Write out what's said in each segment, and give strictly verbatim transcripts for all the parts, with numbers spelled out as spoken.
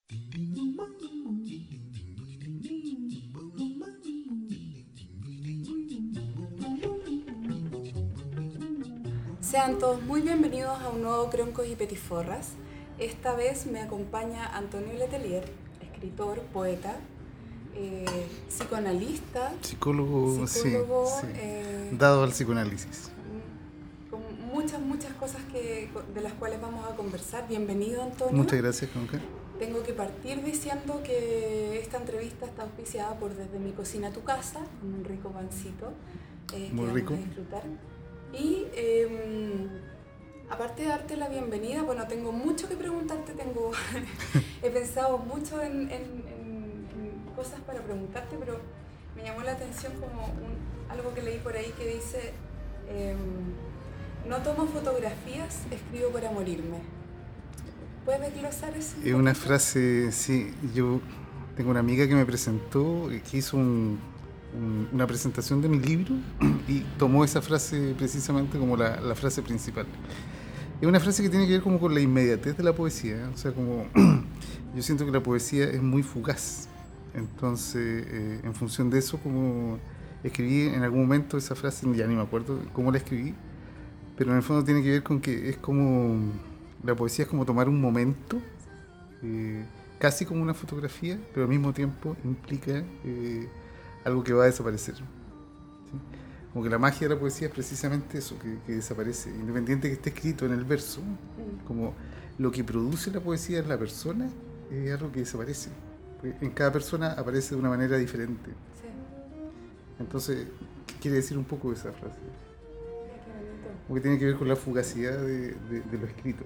Sean todos muy bienvenidos a un nuevo Croncos y Petiforras. Esta vez me acompaña Antonio Letelier, escritor, poeta, eh, psicoanalista, psicólogo, psicólogo sí, sí. Eh, dado al psicoanálisis. Con muchas, muchas cosas que, de las cuales vamos a conversar. Bienvenido, Antonio. Muchas gracias, Conca. Tengo que partir diciendo que esta entrevista está auspiciada por Desde mi cocina a tu casa, con un rico pancito eh, Muy que rico. vamos a disfrutar. Y eh, aparte de darte la bienvenida, bueno, tengo mucho que preguntarte, tengo he pensado mucho en, en, en, en cosas para preguntarte, pero me llamó la atención como un, algo que leí por ahí que dice, eh, no tomo fotografías, escribo para morirme. ¿Puedes desglosar eso? Es una frase, sí, yo tengo una amiga que me presentó, que hizo un, un, una presentación de mi libro y tomó esa frase precisamente como la, la frase principal. Es una frase que tiene que ver como con la inmediatez de la poesía, ¿eh? O sea, como yo siento que la poesía es muy fugaz, entonces eh, en función de eso, como escribí en algún momento esa frase, ya ni me acuerdo cómo la escribí, pero en el fondo tiene que ver con que es como... La poesía es como tomar un momento, eh, casi como una fotografía, pero al mismo tiempo implica eh, algo que va a desaparecer. ¿Sí? Como que la magia de la poesía es precisamente eso, que, que desaparece. Independiente que esté escrito en el verso, como lo que produce la poesía en la persona es algo que desaparece. En cada persona aparece de una manera diferente. Sí. Entonces, ¿qué quiere decir un poco esa frase? Porque tiene que ver con la fugacidad de, de, de lo escrito.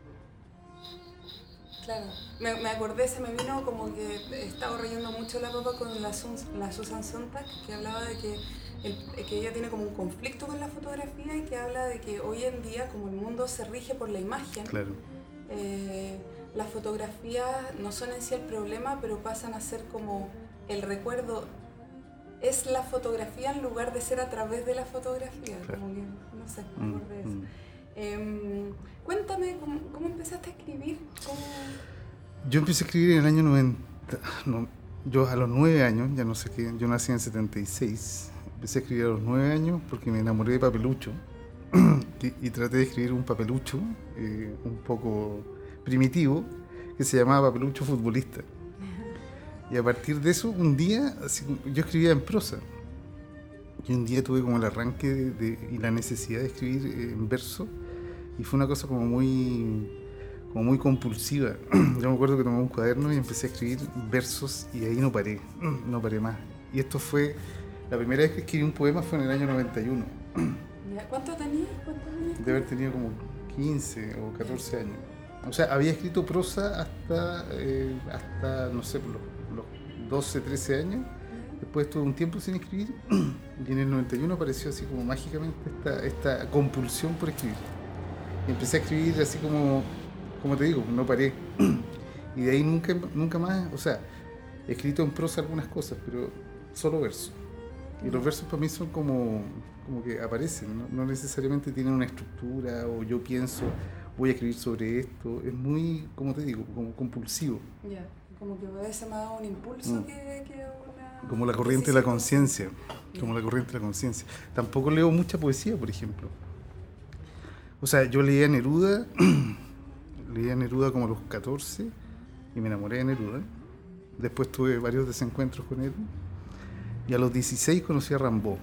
Claro, me, me acordé, se me vino como que estaba rayando mucho la papa con la, la Susan Sontag, que hablaba de que, el, que ella tiene como un conflicto con la fotografía y que habla de que hoy en día, como el mundo se rige por la imagen, claro. eh, las fotografías no son en sí el problema, pero pasan a ser como el recuerdo. Es la fotografía en lugar de ser a través de la fotografía, claro. Como que, no sé, me acordé de eso. Mm. Eh, cuéntame, ¿cómo, ¿cómo empezaste a escribir? ¿Cómo... Yo empecé a escribir en el año noventa, no, yo a los nueve años, ya no sé qué, yo nací en setenta y seis, empecé a escribir a los nueve años porque me enamoré de Papelucho y, y traté de escribir un papelucho eh, un poco primitivo que se llamaba Papelucho Futbolista. Y a partir de eso, un día, así, yo escribía en prosa. Y un día tuve como el arranque de, de, y la necesidad de escribir eh, en verso. Y fue una cosa como muy, como muy compulsiva. Yo me acuerdo que tomé un cuaderno y empecé a escribir versos y ahí no paré, no paré más. Y esto fue, la primera vez que escribí un poema fue en el año noventa y uno. ¿Cuánto tenías? ¿Cuánto tenías? De haber tenido como quince o catorce años. O sea, había escrito prosa hasta, eh, hasta no sé, los, los doce, trece años. Después tuve un tiempo sin escribir y en el noventa y uno apareció así como mágicamente esta, esta compulsión por escribir. Y empecé a escribir así como, como te digo, no paré. Y de ahí nunca, nunca más, o sea, he escrito en prosa algunas cosas, pero solo versos. Y los versos para mí son como, como que aparecen, ¿no? No necesariamente tienen una estructura o yo pienso, voy a escribir sobre esto. Es muy, como te digo, como compulsivo. Ya, yeah. Como que a veces me ha dado un impulso mm. que, que una... Como la corriente de la conciencia, como la corriente de la conciencia. Tampoco leo mucha poesía, por ejemplo. O sea, yo leía Neruda, leía Neruda como a los catorce y me enamoré de Neruda. Después tuve varios desencuentros con él. Y a los dieciséis conocí a Rimbaud.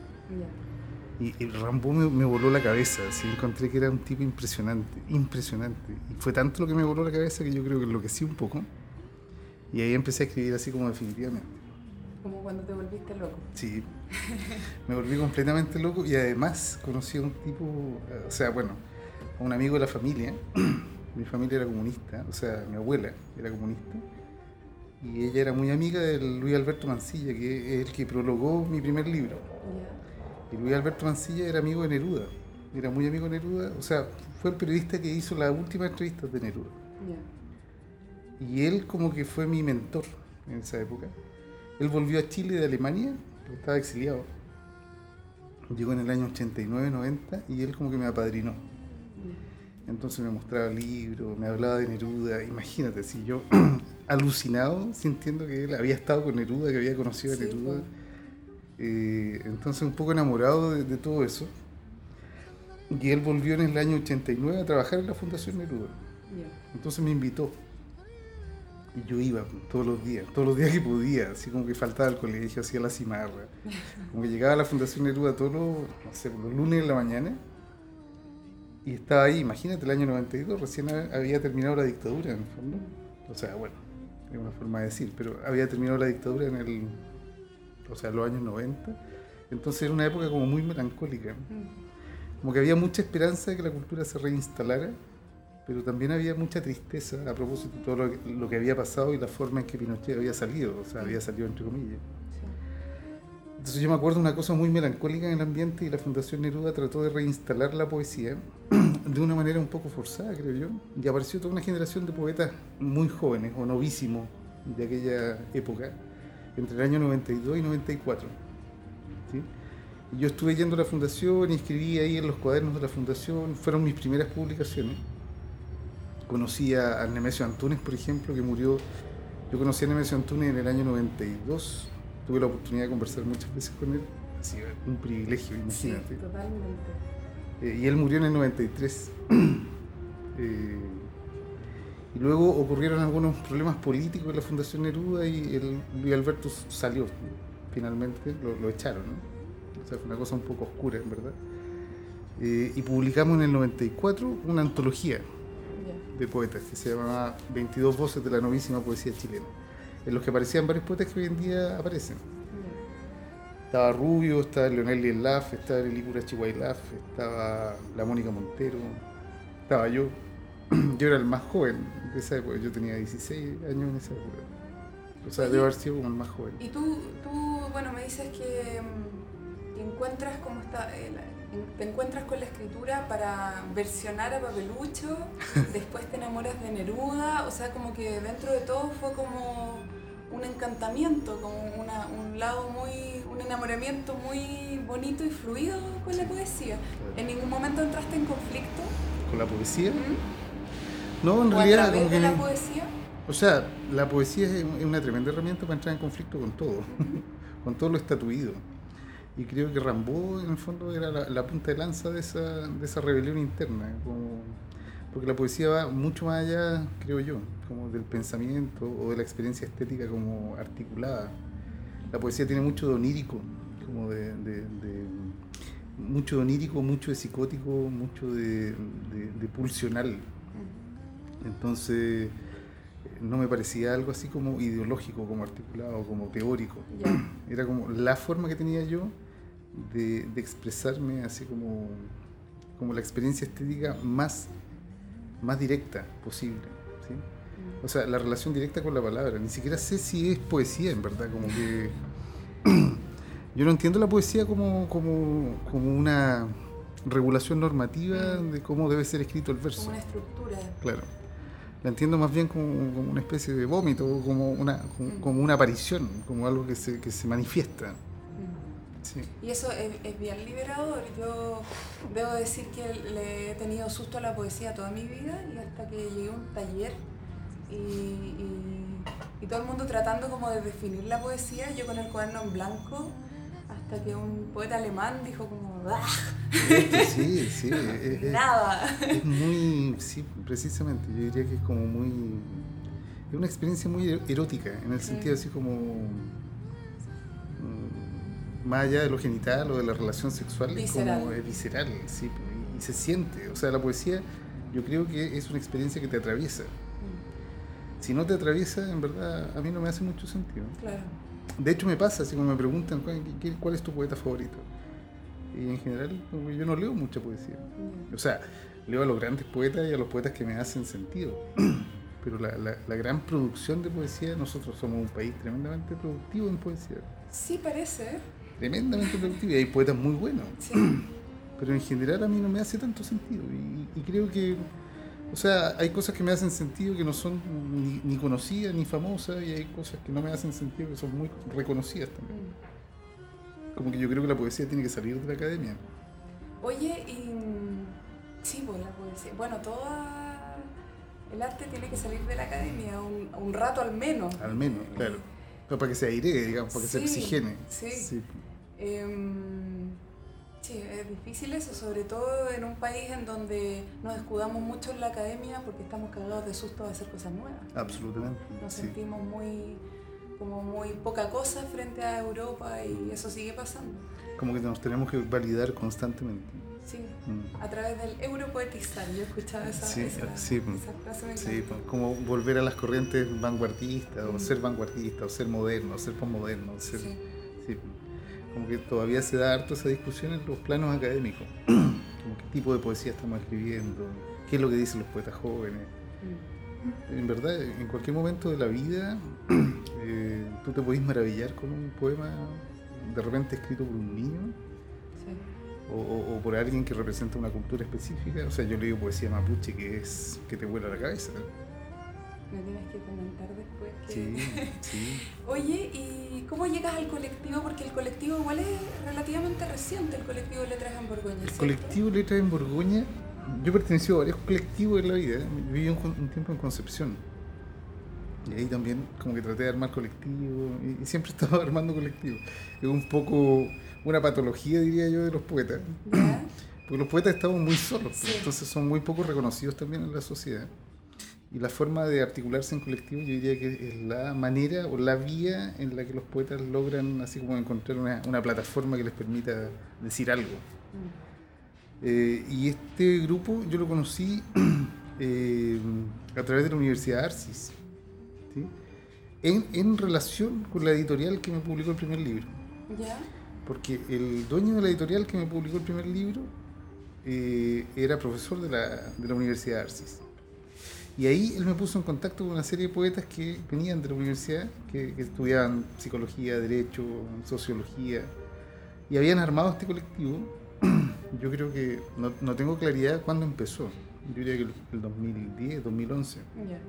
Yeah. Y, y Rimbaud me, me voló la cabeza. Así, encontré que era un tipo impresionante, impresionante. Y fue tanto lo que me voló la cabeza que yo creo que enloquecí un poco. Y ahí empecé a escribir así como definitivamente. Como cuando te volviste loco. Sí, me volví completamente loco y además conocí a un tipo, o sea, bueno, a un amigo de la familia. Mi familia era comunista, o sea, mi abuela era comunista. Y ella era muy amiga de Luis Alberto Mansilla, que es el que prologó mi primer libro. Yeah. Y Luis Alberto Mansilla era amigo de Neruda, era muy amigo de Neruda, o sea, fue el periodista que hizo las últimas entrevistas de Neruda. Yeah. Y él como que fue mi mentor en esa época. Él volvió a Chile de Alemania, porque estaba exiliado. Llegó en el año ochenta y nueve, noventa y él como que me apadrinó. Entonces me mostraba libros, me hablaba de Neruda. Imagínate, si yo alucinado, sintiendo que él había estado con Neruda, que había conocido a Sí, Neruda. po. Eh, entonces un poco enamorado de, de todo eso. Y él volvió en el año ochenta y nueve a trabajar en la Fundación Neruda. Ya. Entonces me invitó. Y yo iba todos los días, todos los días que podía, así como que faltaba al colegio, hacía la cimarra. Como que llegaba a la Fundación Neruda todos los, no sé, los lunes en la mañana. Y estaba ahí, imagínate, el año noventa y dos, recién había terminado la dictadura en el fondo. O sea, bueno, es una forma de decir, pero había terminado la dictadura en el, o sea, los años noventa. Entonces era una época como muy melancólica. Como que había mucha esperanza de que la cultura se reinstalara, pero también había mucha tristeza a propósito de todo lo que, lo que había pasado y la forma en que Pinochet había salido, o sea, había salido entre comillas. Entonces yo me acuerdo de una cosa muy melancólica en el ambiente y la Fundación Neruda trató de reinstalar la poesía de una manera un poco forzada, creo yo, y apareció toda una generación de poetas muy jóvenes o novísimos de aquella época, entre el año noventa y dos y noventa y cuatro. ¿Sí? Y yo estuve yendo a la Fundación y escribí ahí en los cuadernos de la Fundación, fueron mis primeras publicaciones. Conocí a Nemesio Antunes, por ejemplo, que murió. Yo conocí a Nemesio Antunes en el año noventa y dos. Tuve la oportunidad de conversar muchas veces con él. Ha sido un privilegio, imagínate. Sí, totalmente. Eh, y él murió en el noventa y tres. eh, y luego ocurrieron algunos problemas políticos en la Fundación Neruda y el, Luis Alberto salió. Finalmente lo, lo echaron, ¿no? O sea, fue una cosa un poco oscura, en verdad. Eh, y publicamos en el noventa y cuatro una antología de poetas que se llamaba veintidós voces de la novísima poesía chilena, en los que aparecían varios poetas que hoy en día aparecen. Yeah. Estaba Rubio, estaba Leonel Lielaf, estaba Elicura Chihuailaf, estaba la Mónica Montero, estaba yo. Yo era el más joven de esa época, yo tenía dieciséis años en esa época. O sea, debo haber sido como el más joven. Y tú, tú bueno, me dices que, que encuentras cómo está... Eh, la, te encuentras con la escritura para versionar a Papelucho, después te enamoras de Neruda, o sea, como que dentro de todo fue como un encantamiento, como una, un lado muy, un enamoramiento muy bonito y fluido con la poesía. ¿En ningún momento entraste en conflicto? ¿Con la poesía? ¿Mm? No, en ¿O realidad... a través como de que la poesía? O sea, la poesía es una tremenda herramienta para entrar en conflicto con todo, con todo lo estatuido. Y creo que Rimbaud, en el fondo, era la, la punta de lanza de esa, de esa rebelión interna. Como, porque la poesía va mucho más allá, creo yo, como del pensamiento o de la experiencia estética como articulada. La poesía tiene mucho de onírico, como de, de, de mucho de onírico, mucho de psicótico, mucho de, de, de pulsional. Entonces, no me parecía algo así como ideológico, como articulado, como teórico. Yeah. Era como la forma que tenía yo de, de expresarme así como, como la experiencia estética más, más directa posible, ¿sí? Mm. O sea, la relación directa con la palabra. Ni siquiera sé si es poesía, en verdad, como que... Yo no entiendo la poesía como, como, como una regulación normativa mm. de cómo debe ser escrito el verso. Como una estructura. Claro. La entiendo más bien como, como una especie de vómito, como una, como, mm. como una aparición, como algo que se, que se manifiesta. Mm. Sí. Y eso es, es bien liberador. Yo debo decir que le he tenido susto a la poesía toda mi vida y hasta que llegué a un taller y, y, y todo el mundo tratando como de definir la poesía, yo con el cuaderno en blanco, hasta que un poeta alemán dijo como ¡ah! Sí, sí, es, nada. Es muy, sí, precisamente, yo diría que es como muy, es una experiencia muy erótica, en el sentido así como, más allá de lo genital o de la relación sexual, visceral. Es como es visceral, sí, y se siente, o sea, la poesía yo creo que es una experiencia que te atraviesa. Mm. Si no te atraviesa, en verdad, a mí no me hace mucho sentido. Claro. De hecho me pasa, así como me preguntan, ¿cuál es tu poeta favorito? Y en general yo no leo mucha poesía. Mm. O sea, leo a los grandes poetas y a los poetas que me hacen sentido. Pero la, la, la gran producción de poesía, nosotros somos un país tremendamente productivo en poesía. Sí, parece. Tremendamente productivo y hay poetas muy buenos. Sí. Pero en general a mí no me hace tanto sentido. Y, y creo que, o sea, hay cosas que me hacen sentido que no son ni, ni conocidas ni famosas y hay cosas que no me hacen sentido que son muy reconocidas también. Mm. Como que yo creo que la poesía tiene que salir de la academia. Oye, y sí, pues la poesía. Bueno, todo el arte tiene que salir de la academia. Un, un, un rato al menos. Al menos, claro. Pero para que se airee, digamos, para que Sí, se oxigene. Sí. Sí. Eh, sí, es difícil eso, sobre todo en un país en donde nos escudamos mucho en la academia porque estamos cagados de susto de hacer cosas nuevas. Absolutamente. Nos sí. sentimos muy, como muy poca cosa frente a Europa y eso sigue pasando. Como que nos tenemos que validar constantemente. Sí, mm. a través del europoetizar. Yo escuchaba esa, sí, esa, sí, esa frase. Me sí, como volver a las corrientes vanguardistas, mm. o ser vanguardista, o ser moderno, o ser posmoderno. O ser, sí. Sí, como que todavía se da harto esa discusión en los planos académicos. Como qué tipo de poesía estamos escribiendo, qué es lo que dicen los poetas jóvenes. Mm. En verdad, en cualquier momento de la vida, eh, tú te podés maravillar con un poema de repente escrito por un niño. Sí. O, o, o por alguien que representa una cultura específica. O sea, yo leo poesía mapuche que es que te vuela la cabeza. Me tienes que comentar después que... Sí, sí. Oye, ¿y cómo llegas al colectivo? Porque el colectivo igual es relativamente reciente, el colectivo Letras en Borgoña, ¿cierto? El colectivo Letras en Borgoña, yo pertenecí a varios colectivos en la vida. Viví un, un tiempo en Concepción. Y ahí también como que traté de armar colectivos y, y siempre estaba armando colectivos. Es un poco una patología, diría yo, de los poetas. ¿Ya? Porque los poetas estamos muy solos, Sí. entonces son muy poco reconocidos también en la sociedad. Y la forma de articularse en colectivo yo diría que es la manera o la vía en la que los poetas logran así como encontrar una, una plataforma que les permita decir algo. Mm. Eh, y este grupo yo lo conocí eh, a través de la Universidad Arcis, ¿sí? en, en relación con la editorial que me publicó el primer libro. ¿Ya? Porque el dueño de la editorial que me publicó el primer libro eh, era profesor de la, de la Universidad Arcis. Y ahí él me puso en contacto con una serie de poetas que venían de la universidad, que, que estudiaban psicología, derecho, sociología, y habían armado este colectivo. Yo creo que, no, no tengo claridad cuándo empezó, yo diría que el, el dos mil diez, dos mil once. Yeah.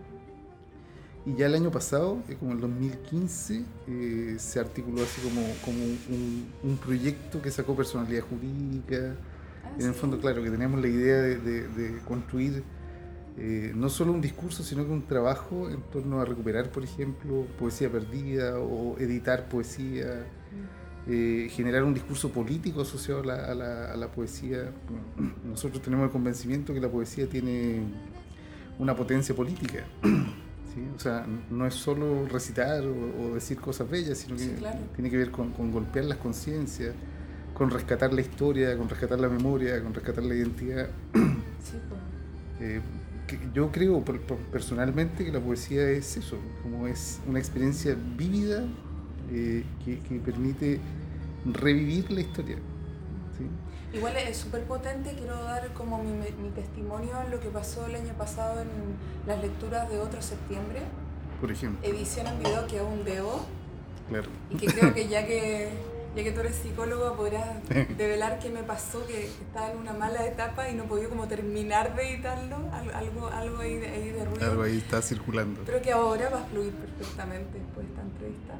Y ya el año pasado, eh, como el dos mil quince, eh, se articuló así como, como un, un proyecto que sacó personalidad jurídica. Ah, en el ¿sí? fondo, claro, que teníamos la idea de, de, de construir Eh, no solo un discurso, sino que un trabajo en torno a recuperar, por ejemplo, poesía perdida o editar poesía, eh, generar un discurso político asociado a la, a, la, a la poesía. Nosotros tenemos el convencimiento que la poesía tiene una potencia política, ¿sí? O sea, no es solo recitar o, o decir cosas bellas, sino que sí, claro. tiene que ver con, con golpear las conciencias, con rescatar la historia, con rescatar la memoria, con rescatar la identidad. Sí, pues. Eh, Yo creo personalmente que la poesía es eso, como es una experiencia vívida eh, que, que permite revivir la historia. ¿Sí? Igual es súper potente, quiero dar como mi, mi testimonio en lo que pasó el año pasado en las lecturas de Otro Septiembre. Por ejemplo. Edición en video que aún debo. Claro. Y que creo que ya que... Ya que tú eres psicóloga, podrás develar qué me pasó, que estaba en una mala etapa y no podía como terminar de editarlo, algo, algo ahí, de, ahí de ruido. Algo ahí está circulando. Creo que ahora va a fluir perfectamente después de esta entrevista.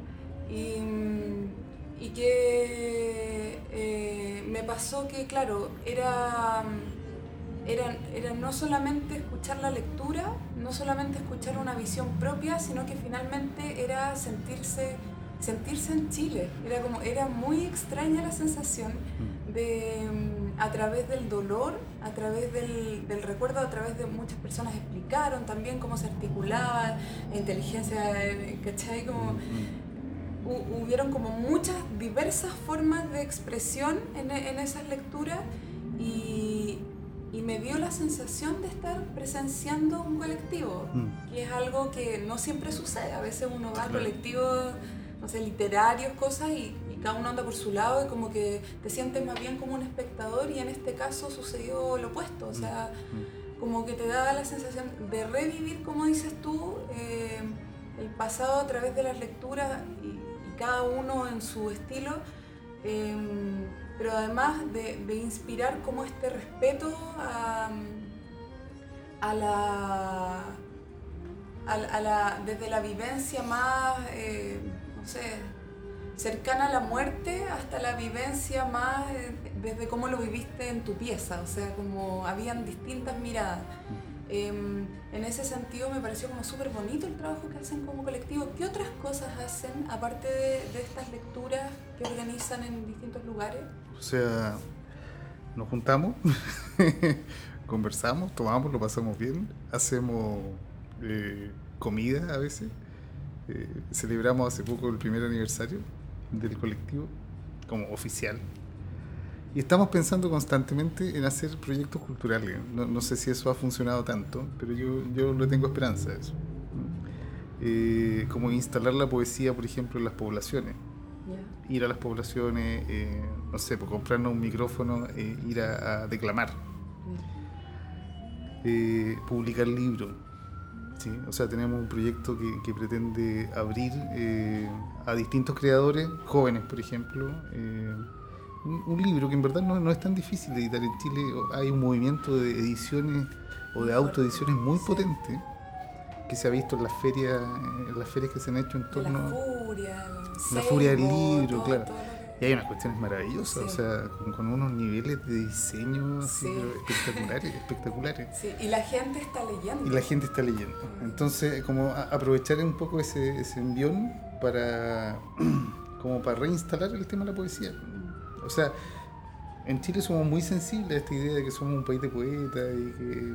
Y, y que eh, me pasó que, claro, era, era, era no solamente escuchar la lectura, no solamente escuchar una visión propia, sino que finalmente era sentirse... sentirse en Chile, era como era muy extraña la sensación de a través del dolor, a través del, del recuerdo, a través de muchas personas explicaron también cómo se articulaba la inteligencia, ¿cachai? Como hu, hubieron como muchas diversas formas de expresión en, en esas lecturas y, y me dio la sensación de estar presenciando un colectivo, mm. que es algo que no siempre sucede, a veces uno va a colectivos, no sé, literarios, cosas, y, y cada uno anda por su lado y como que te sientes más bien como un espectador, y en este caso sucedió lo opuesto, o sea, como que te da la sensación de revivir, como dices tú, eh, el pasado a través de las lecturas, y, y cada uno en su estilo, eh, pero además de, de inspirar como este respeto a, a la... A, a la, desde la vivencia más, eh, no sé, cercana a la muerte hasta la vivencia más eh, desde cómo lo viviste en tu pieza, o sea, como habían distintas miradas. Eh, en ese sentido me pareció como súper bonito el trabajo que hacen como colectivo. ¿Qué otras cosas hacen, aparte de, de estas lecturas que organizan en distintos lugares? O sea, nos juntamos, conversamos, tomamos, lo pasamos bien, hacemos eh, comida a veces. Eh, celebramos hace poco el primer aniversario del colectivo como oficial. Y estamos pensando constantemente en hacer proyectos culturales. No, no sé si eso ha funcionado tanto, pero yo, yo le tengo esperanza a eso. Eh, como instalar la poesía, por ejemplo, en las poblaciones. Yeah. Ir a las poblaciones, eh, no sé, por comprarnos un micrófono, eh, ir a, a declamar. Yeah. Eh, publicar libros. ¿Sí? O sea, tenemos un proyecto que, que pretende abrir eh, a distintos creadores, jóvenes, por ejemplo, eh, un, un libro que en verdad no, no es tan difícil de editar. En Chile hay un movimiento de ediciones o de autoediciones muy sí. potente que se ha visto en las ferias, en las ferias que se han hecho en torno a la furia, la furia del libro, todo, claro. Todo que... Y hay unas cuestiones maravillosas, sí. o sea, con, con unos niveles de diseño así, sí. espectaculares, espectaculares. Sí, y la gente está leyendo. Y la gente está leyendo. Entonces, como a, aprovechar un poco ese, ese envión para, como para reinstalar el tema de la poesía. O sea, en Chile somos muy sensibles a esta idea de que somos un país de poetas y que,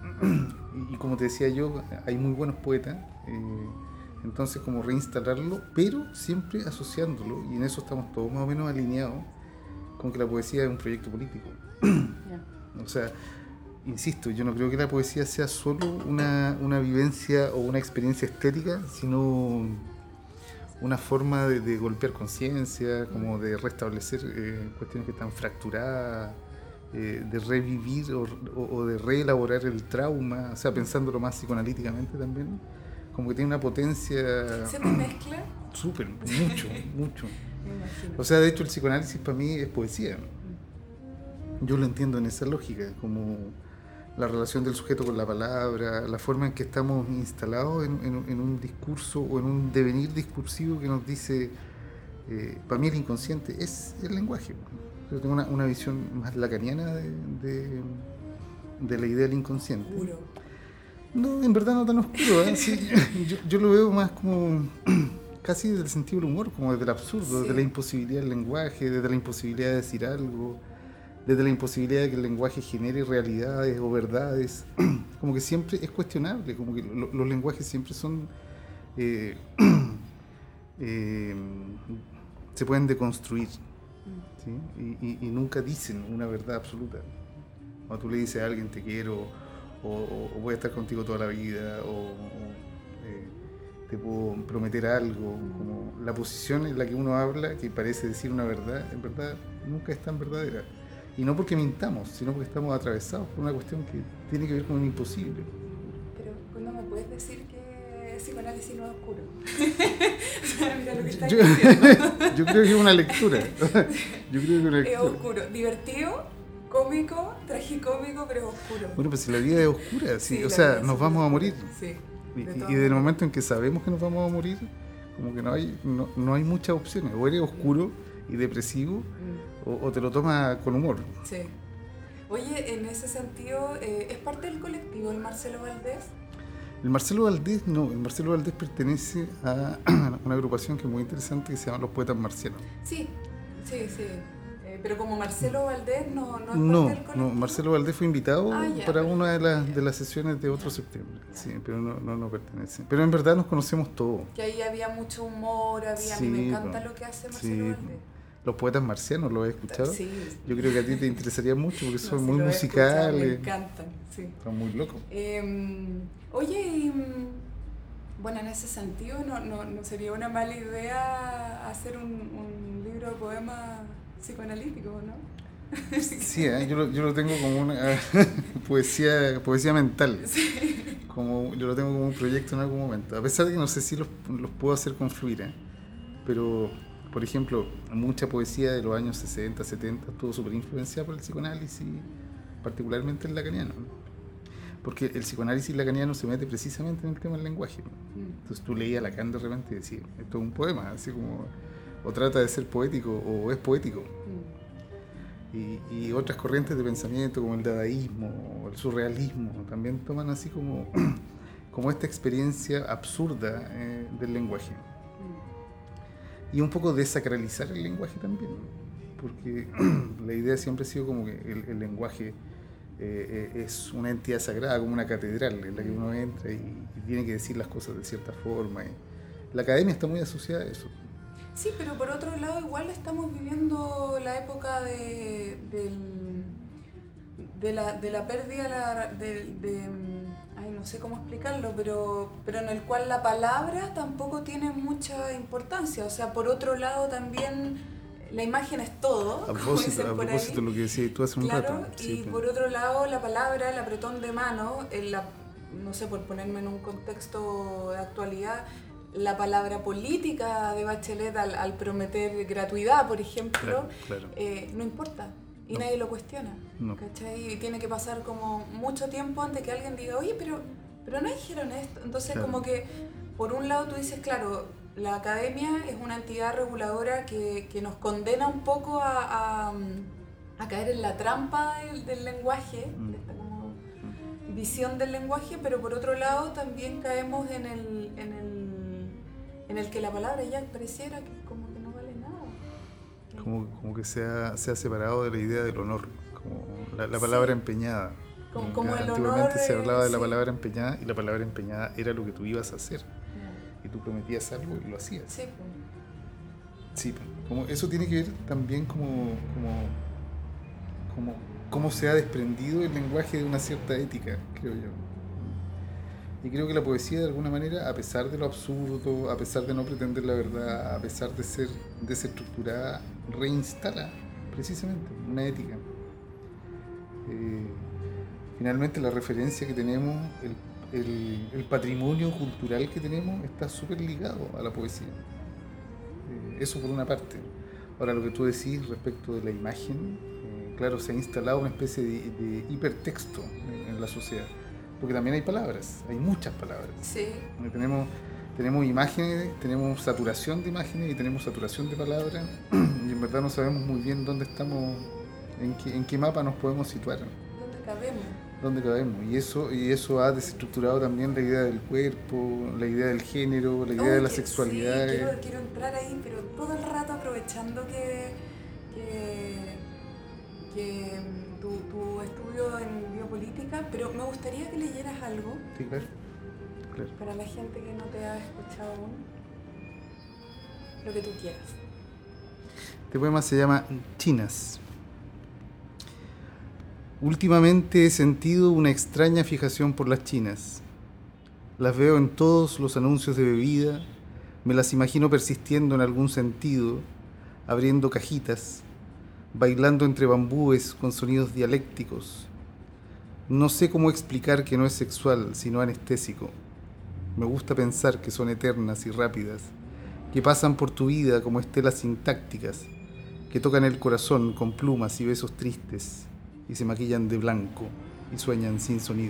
y, y como te decía yo, hay muy buenos poetas. Eh, Entonces, como reinstalarlo, pero siempre asociándolo, y en eso estamos todos más o menos alineados, con que la poesía es un proyecto político. Yeah. O sea, insisto, yo no creo que la poesía sea solo una, una vivencia o una experiencia estética, sino una forma de, de golpear conciencia, como de restablecer eh, cuestiones que están fracturadas, eh, de revivir o, o, o de reelaborar el trauma, o sea, pensándolo más psicoanalíticamente también. Como que tiene una potencia... ¿Se te mezcla? Súper, mucho, mucho. Me imagino. O sea, de hecho el psicoanálisis para mí es poesía. Yo lo entiendo en esa lógica, como la relación del sujeto con la palabra, la forma en que estamos instalados en, en, en un discurso o en un devenir discursivo que nos dice, eh, para mí el inconsciente es el lenguaje. Yo tengo una, una visión más lacaniana de, de, de la idea del inconsciente. Puro. No, en verdad no tan oscuro, ¿eh? Sí, yo, yo lo veo más como casi desde el sentido del humor, como desde el absurdo, sí. desde la imposibilidad del lenguaje, desde la imposibilidad de decir algo, desde la imposibilidad de que el lenguaje genere realidades o verdades, como que siempre es cuestionable, como que lo, los lenguajes siempre son, eh, eh, se pueden deconstruir, ¿sí? y, y, y nunca dicen una verdad absoluta. Cuando tú le dices a alguien te quiero, O, o voy a estar contigo toda la vida, o, o eh, te puedo prometer algo, como la posición en la que uno habla, que parece decir una verdad, en verdad nunca es tan verdadera. Y no porque mintamos, sino porque estamos atravesados por una cuestión que tiene que ver con un imposible. Pero ¿cuándo me puedes decir que el psicoanálisis no es oscuro? Mira lo que estás yo, yo creo que es una lectura. Yo creo que es una lectura. Es oscuro, divertido, cómico, tragicómico, pero es oscuro. Bueno, pues si la vida es oscura, sí, sí, o sea, nos vamos a morir. Sí, y, y desde el momento en que sabemos que nos vamos a morir, como que no hay, no, no hay muchas opciones. O eres oscuro y depresivo, mm. o, o te lo tomas con humor. Sí. Oye, en ese sentido, eh, ¿es parte del colectivo el Marcelo Valdés? El Marcelo Valdés, no, el Marcelo Valdés pertenece a una agrupación que es muy interesante que se llama Los Poetas Marcianos. Sí, sí, sí. Pero como Marcelo Valdés no, no es no, parte del colectivo. No, Marcelo Valdés fue invitado ah, ya, para pero, una de las, ya. de las sesiones de otro ya. septiembre, Ya. sí, pero no, no, no pertenece. Pero en verdad nos conocemos todos. Que ahí había mucho humor, había, sí, a mí me encanta no, lo que hace Marcelo sí, Valdés. Los Poetas Marcianos, ¿lo has escuchado? Sí. Yo creo que a ti te interesaría mucho porque no, son sí, muy musicales. Me encantan, sí. Son muy locos. Eh, oye, y, bueno, en ese sentido, no, no, no sería una mala idea hacer un, un libro de poemas psicoanalítico, ¿no? Sí, ¿eh? yo, lo, yo lo tengo como una poesía, poesía mental. Sí. Como, yo lo tengo como un proyecto en algún momento. A pesar de que no sé si los, los puedo hacer confluir, ¿eh? Pero, por ejemplo, mucha poesía de los años sesenta, setenta estuvo súper influenciada por el psicoanálisis, particularmente el lacaniano. Porque el psicoanálisis lacaniano se mete precisamente en el tema del lenguaje. Entonces tú leías a Lacan de repente y decías, esto es un poema, así como, o trata de ser poético o es poético. Y, y otras corrientes de pensamiento como el dadaísmo o el surrealismo también toman así como, como esta experiencia absurda eh, del lenguaje. Y un poco desacralizar el lenguaje también, porque la idea siempre ha sido como que el, el lenguaje eh, es una entidad sagrada, como una catedral en la que uno entra y, y tiene que decir las cosas de cierta forma. Y la academia está muy asociada a eso. Sí, pero por otro lado igual estamos viviendo la época de, del, de, la, de la pérdida la, de, de, ay, no sé cómo explicarlo, pero, pero en el cual la palabra tampoco tiene mucha importancia. O sea, por otro lado también la imagen es todo. A propósito, a propósito de lo que decías tú hace un claro, rato. Y sí, por otro lado la palabra, el apretón de mano, el, la, no sé, por ponerme en un contexto de actualidad, la palabra política de Bachelet al, al prometer gratuidad, por ejemplo, claro, claro. Eh, no importa y no. nadie lo cuestiona, no. ¿cachai? Y tiene que pasar como mucho tiempo antes que alguien diga, oye, pero, pero no dijeron esto. Entonces claro. Como que por un lado tú dices, claro, la academia es una entidad reguladora que, que nos condena un poco a, a, a caer en la trampa del, del lenguaje, mm. de esta como visión del lenguaje, pero por otro lado también caemos en el, en el en el que la palabra ya pareciera que como que no vale nada. Como, como que se ha, se ha separado de la idea del honor, como la, la palabra sí. empeñada. Como, como el Antiguamente honor, se hablaba de la sí. palabra empeñada y la palabra empeñada era lo que tú ibas a hacer. No. Y tú prometías algo y lo hacías. Sí. Sí, como eso tiene que ver también como, como, como, como se ha desprendido el lenguaje de una cierta ética, creo yo. Y creo que la poesía de alguna manera, a pesar de lo absurdo, a pesar de no pretender la verdad, a pesar de ser desestructurada, reinstala precisamente una ética. Eh, finalmente la referencia que tenemos, el, el, el patrimonio cultural que tenemos está súper ligado a la poesía. Eh, eso por una parte. Ahora lo que tú decís respecto de la imagen, eh, claro, se ha instalado una especie de, de hipertexto en, en la sociedad. Porque también hay palabras, hay muchas palabras. Sí. Tenemos, tenemos imágenes, tenemos saturación de imágenes y tenemos saturación de palabras. Y en verdad no sabemos muy bien dónde estamos, en qué, en qué mapa nos podemos situar. ¿Dónde cabemos? ¿Dónde cabemos? Y eso, y eso ha desestructurado también la idea del cuerpo, la idea del género, la idea oh, de la que, sexualidad. Sí, quiero, quiero entrar ahí, pero todo el rato aprovechando que, que, que tu, tu estudio en biopolítica, pero me gustaría que leyeras algo. Sí, claro. claro. Para la gente que no te ha escuchado aún, lo que tú quieras. Este poema se llama Chinas. Últimamente he sentido una extraña fijación por las chinas. Las veo en todos los anuncios de bebida, me las imagino persistiendo en algún sentido, abriendo cajitas, bailando entre bambúes con sonidos dialécticos. No sé cómo explicar que no es sexual, sino anestésico. Me gusta pensar que son eternas y rápidas, que pasan por tu vida como estelas sintácticas, que tocan el corazón con plumas y besos tristes, y se maquillan de blanco y sueñan sin sonido.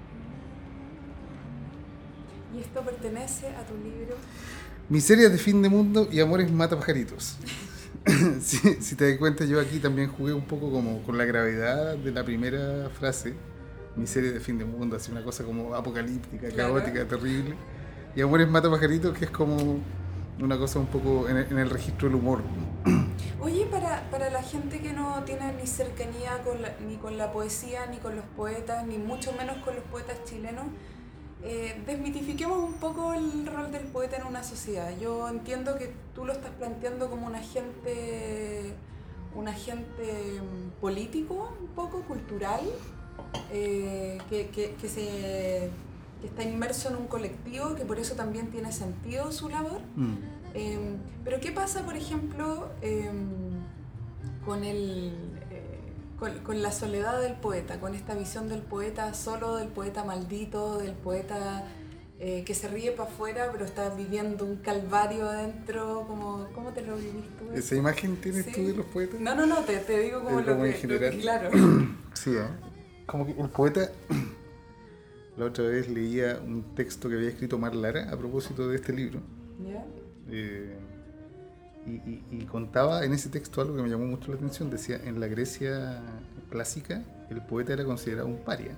¿Y esto pertenece a tu libro? Miserias de fin de mundo y amores matapajaritos. si, si te das cuenta, yo aquí también jugué un poco como con la gravedad de la primera frase. Miserias de fin de mundo, así una cosa como apocalíptica, claro. caótica, terrible. Y amores matapajaritos, que es como una cosa un poco en el, en el registro del humor. Oye, para, para la gente que no tiene ni cercanía con la, ni con la poesía, ni con los poetas, ni mucho menos con los poetas chilenos, eh, desmitifiquemos un poco el rol del poeta en una sociedad. Yo entiendo que tú lo estás planteando como un agente, un agente político, un poco cultural, eh, que, que, que, se, que está inmerso en un colectivo, que por eso también tiene sentido su labor. Mm. Eh, pero ¿qué pasa, por ejemplo, eh, con, el, eh, con, con la soledad del poeta, con esta visión del poeta solo, del poeta maldito, del poeta eh, que se ríe para afuera pero está viviendo un calvario adentro? ¿Cómo, cómo te lo vivís tú? ¿Esa imagen tienes ¿Sí? tú de los poetas? No, no, no, te, te digo como, lo, como que, en general. lo que, claro. Sí, ¿eh? Como que el poeta... La otra vez leía un texto que había escrito Mar Lara a propósito de este libro. ¿Ya? Eh, Y, y, y contaba en ese texto algo que me llamó mucho la atención. Decía, en la Grecia clásica, el poeta era considerado un paria.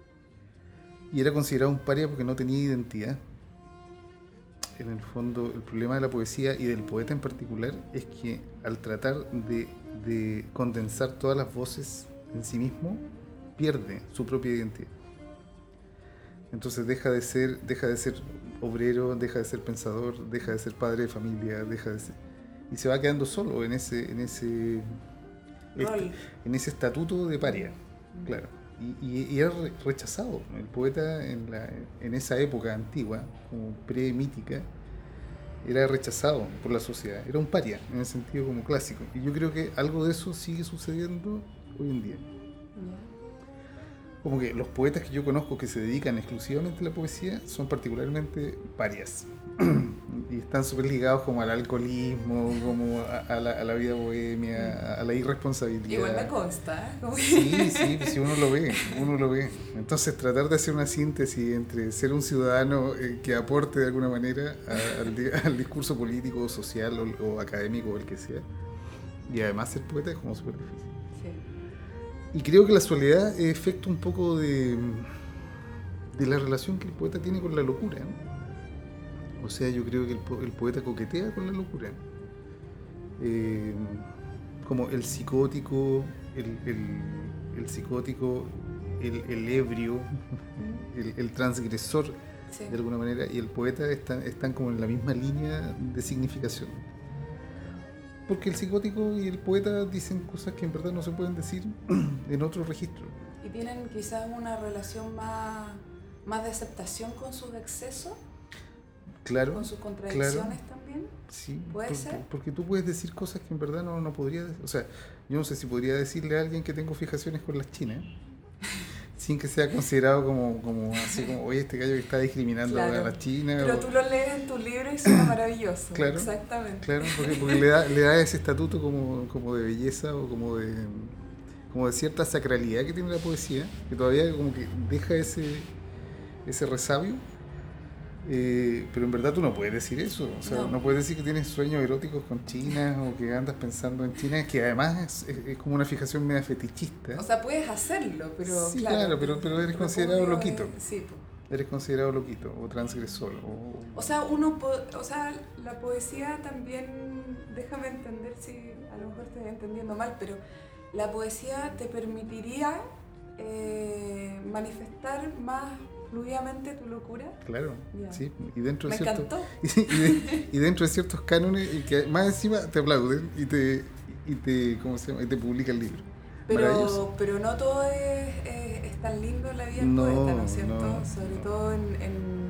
Y era considerado un paria porque no tenía identidad. En el fondo, el problema de la poesía y del poeta en particular es que al tratar de, de condensar todas las voces en sí mismo, pierde su propia identidad. Entonces deja de ser, deja de ser obrero, deja de ser pensador, deja de ser padre de familia, deja de ser, y se va quedando solo en ese, en ese, este, en ese estatuto de paria, claro. Y, y, y era rechazado. El poeta en, la, en esa época antigua, como pre-mítica, era rechazado por la sociedad. Era un paria, en el sentido como clásico. Y yo creo que algo de eso sigue sucediendo hoy en día. Como que los poetas que yo conozco que se dedican exclusivamente a la poesía son particularmente parias. Y están súper ligados como al alcoholismo, como a, a, la, a la vida bohemia, a la irresponsabilidad. Igual me consta. ¿Eh? Sí, sí, pues sí, uno lo ve, uno lo ve. Entonces tratar de hacer una síntesis entre ser un ciudadano eh, que aporte de alguna manera a, al, al discurso político, social o, o académico o el que sea, y además ser poeta es como súper difícil. Sí. Y creo que la soledad es efecto un poco de, de la relación que el poeta tiene con la locura, ¿no? O sea, yo creo que el, po- el poeta coquetea con la locura. Eh, como el psicótico, el, el, el psicótico, el, el ebrio, el, el transgresor, sí, de alguna manera, y el poeta están, están como en la misma línea de significación. Porque el psicótico y el poeta dicen cosas que en verdad no se pueden decir en otro registro. Y tienen quizás una relación más, más de aceptación con sus excesos. Claro, con sus contradicciones, claro, también. Sí, ¿puede por, ser? Porque tú puedes decir cosas que en verdad no, no podría decir. O sea, yo no sé si podría decirle a alguien que tengo fijaciones con las chinas sin que sea considerado como, como así como, oye, este gallo que está discriminando, claro, a las chinas. Pero o... tú lo lees en tu libro y suena maravilloso. Claro, exactamente. Claro, porque, porque le, da, le da ese estatuto como, como de belleza o como de, como de cierta sacralidad que tiene la poesía, que todavía como que deja ese, ese resabio. Eh, pero en verdad tú no puedes decir eso, o sea, no, no puedes decir que tienes sueños eróticos con chinas o que andas pensando en China, que además es, es como una fijación media fetichista. O sea, puedes hacerlo, pero sí, claro, claro pero, pero eres considerado loquito. Es, sí, pues. Eres considerado loquito o transgresor. O, o sea, uno, o sea, la poesía también, déjame entender si a lo mejor estoy entendiendo mal, pero la poesía te permitiría eh, manifestar más fluidamente tu locura. Claro, yeah. Sí, y dentro de Me cierto, encantó. Y, y, de, y dentro de ciertos cánones y que más encima te aplauden y te y te ¿cómo se llama? Y te publica el libro. Pero pero no todo es, es, es tan lindo en la vida del no, poeta, ¿no es cierto? No, Sobre no. todo en, en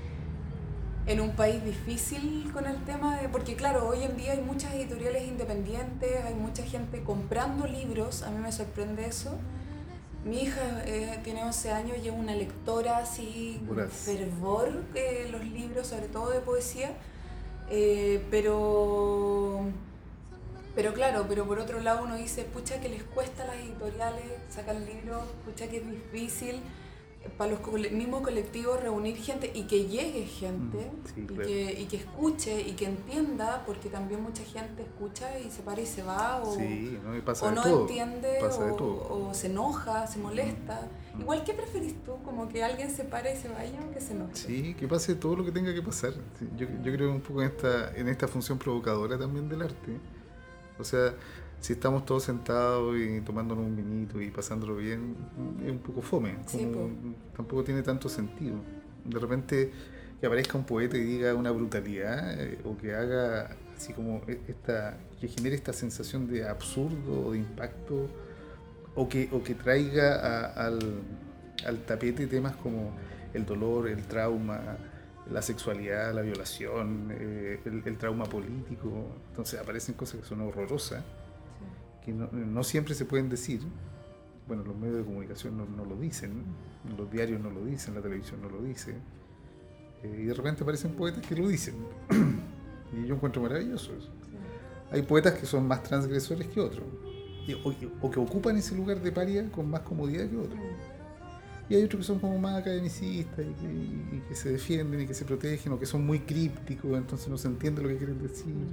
en un país difícil con el tema de, porque claro, hoy en día hay muchas editoriales independientes, hay mucha gente comprando libros, a mí me sorprende eso. Mi hija eh, tiene once años y es una lectora así, con fervor de los libros, sobre todo de poesía, eh, pero, pero claro, pero por otro lado uno dice, pucha que les cuesta a las editoriales sacar libros, pucha que es difícil para los cole- mismos colectivos reunir gente y que llegue gente, sí, y, claro. que, y que escuche y que entienda, porque también mucha gente escucha y se para y se va, o, sí, no, pasa o de no todo. entiende, pasa o, de todo. o se enoja, se molesta. Mm. Igual, ¿qué preferís tú? ¿Como que alguien se pare y se vaya o que se enoje? Sí, que pase todo lo que tenga que pasar. Sí, yo, yo creo un poco en esta, en esta función provocadora también del arte. O sea, si estamos todos sentados y tomándonos un vinito y pasándolo bien, es un poco fome, como sí, tampoco tiene tanto sentido. De repente que aparezca un poeta y diga una brutalidad, eh, o que haga así como esta, que genere esta sensación de absurdo o de impacto, o que, o que traiga a, al, al tapete temas como el dolor, el trauma, la sexualidad, la violación, eh, el, el trauma político. Entonces aparecen cosas que son horrorosas, que no, no siempre se pueden decir. Bueno, los medios de comunicación no, no lo dicen, los diarios no lo dicen, la televisión no lo dice, eh, y de repente aparecen poetas que lo dicen, y yo encuentro maravilloso eso. Sí. Hay poetas que son más transgresores que otros, y, o, o que ocupan ese lugar de paria con más comodidad que otros, y hay otros que son como más academicistas y que, y que se defienden y que se protegen, o que son muy crípticos, entonces no se entiende lo que quieren decir.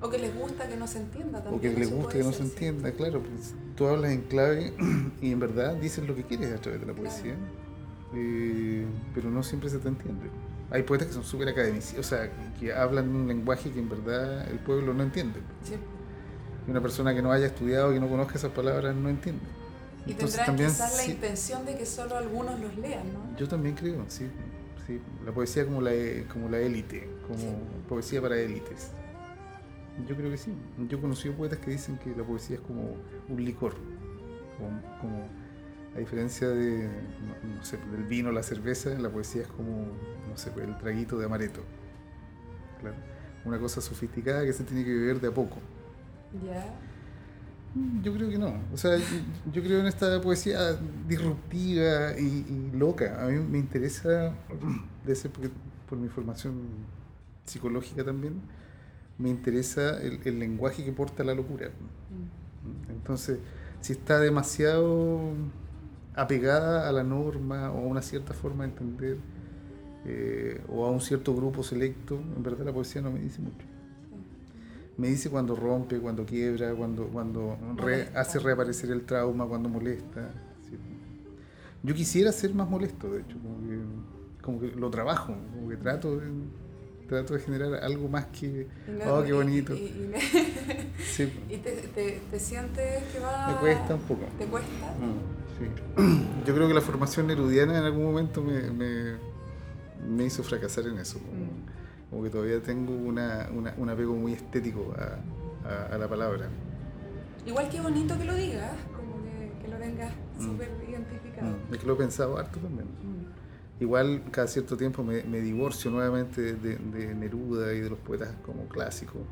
O que les gusta que no se entienda también. O que les gusta que no se entienda, sí. Claro. Pues, tú hablas en clave y en verdad dices lo que quieres a través de la poesía, claro. eh, pero no siempre se te entiende. Hay poetas que son súper académicos, o sea, que hablan un lenguaje que en verdad el pueblo no entiende. Sí. Y una persona que no haya estudiado, que no conozca esas palabras, no entiende. Y tendrán también, quizás la sí, intención de que solo algunos los lean, ¿no? Yo también creo, sí. sí. La poesía como la, como la élite, como sí. Poesía para élites. Yo creo que sí. Yo he conocido poetas que dicen que la poesía es como un licor, como, como a diferencia de, no, no sé, del vino o la cerveza, la poesía es como, no sé, el traguito de amaretto. Claro. Una cosa sofisticada que se tiene que beber de a poco. ¿Ya? Yo creo que no. O sea, yo, yo creo en esta poesía disruptiva y, y loca. A mí me interesa, de ser porque, por mi formación psicológica también, me interesa el, el lenguaje que porta la locura. Entonces, si está demasiado apegada a la norma o a una cierta forma de entender eh, o a un cierto grupo selecto, en verdad la poesía no me dice mucho. Me dice cuando rompe, cuando quiebra, cuando, cuando re, hace reaparecer el trauma, cuando molesta. ¿Sí? Yo quisiera ser más molesto, de hecho, como que, como que lo trabajo, como que trato de, trato de generar algo más que, no, oh, qué bonito. Y, y, y, sí. ¿Y te, te, te sientes que va...? Me cuesta un poco. ¿Te cuesta? Mm, sí. Yo creo que la formación nerudiana en algún momento me, me, me hizo fracasar en eso. Como, mm. como que todavía tengo una, una, un apego muy estético a, a, a la palabra. Igual que bonito que lo digas, como que, que lo tengas mm. súper identificado. Mm. Es que lo he pensado harto también. Mm. Igual cada cierto tiempo me, me divorcio nuevamente de, de Neruda y de los poetas como clásicos.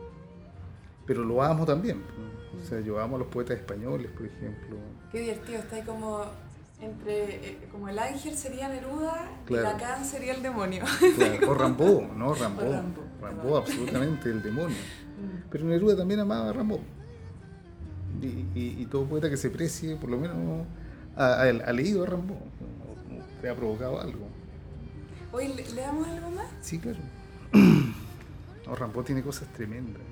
Pero lo amo también. O sea, yo amo a los poetas españoles, por ejemplo. Qué divertido, está ahí como entre, eh, como el ángel sería Neruda, claro. Y Lacan sería el demonio. Claro. O Rimbaud, ¿no? Rimbaud. O Rimbaud, Rimbaud absolutamente el demonio. Mm. Pero Neruda también amaba a Rimbaud. Y, y, y todo poeta que se precie, por lo menos, ha, ha leído a Rimbaud. ¿Te ha provocado algo? Oye, ¿le, ¿le damos algo más? Sí, claro. No, Rimbaud tiene cosas tremendas.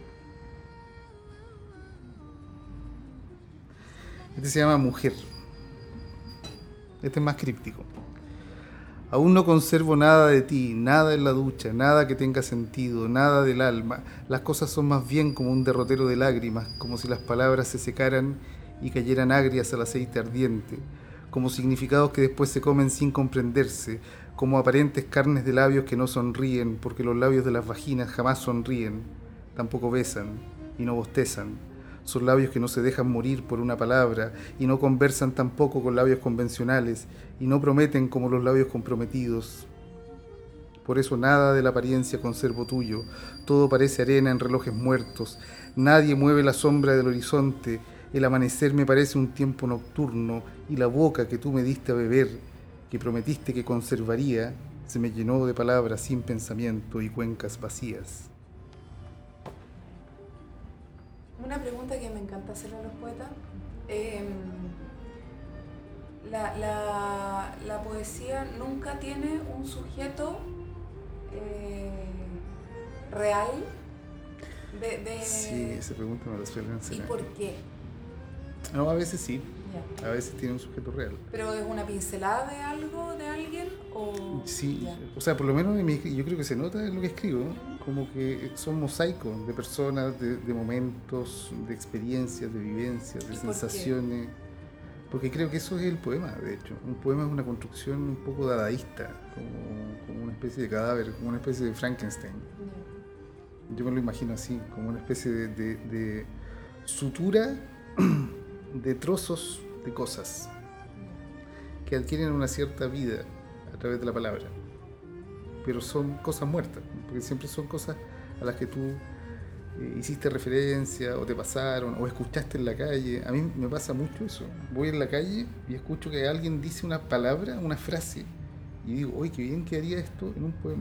Este se llama Mujer. Este es más críptico. Aún no conservo nada de ti, nada en la ducha, nada que tenga sentido, nada del alma. Las cosas son más bien como un derrotero de lágrimas, como si las palabras se secaran y cayeran agrias al aceite ardiente, como significados que después se comen sin comprenderse, como aparentes carnes de labios que no sonríen, porque los labios de las vaginas jamás sonríen, tampoco besan y no bostezan. Son labios que no se dejan morir por una palabra y no conversan tampoco con labios convencionales y no prometen como los labios comprometidos. Por eso nada de la apariencia conservo tuyo, todo parece arena en relojes muertos, nadie mueve la sombra del horizonte, el amanecer me parece un tiempo nocturno y la boca que tú me diste a beber, que prometiste que conservaría, se me llenó de palabras sin pensamiento y cuencas vacías. Una pregunta que me encanta hacerle a los poetas. Eh, la, la, la poesía nunca tiene un sujeto eh, real de, de... Sí, esa pregunta me la suelen hacer. ¿Y por qué? No, a veces sí. Ya. A veces tiene un sujeto real. ¿Pero es una pincelada de algo, de alguien? O... Sí, ya. O sea, por lo menos en mi, yo creo que se nota en lo que escribo, como que son mosaicos de personas, de, de momentos, de experiencias, de vivencias, de sensaciones. Por Porque creo que eso es el poema, de hecho. Un poema es una construcción un poco dadaísta, como, como una especie de cadáver, como una especie de Frankenstein. Yo me lo imagino así, como una especie de, de, de sutura de trozos de cosas que adquieren una cierta vida a través de la palabra, pero son cosas muertas, porque siempre son cosas a las que tú eh, hiciste referencia o te pasaron o escuchaste en la calle. A mí me pasa mucho eso, voy en la calle y escucho que alguien dice una palabra, una frase y digo, oye, qué bien quedaría esto en un poema.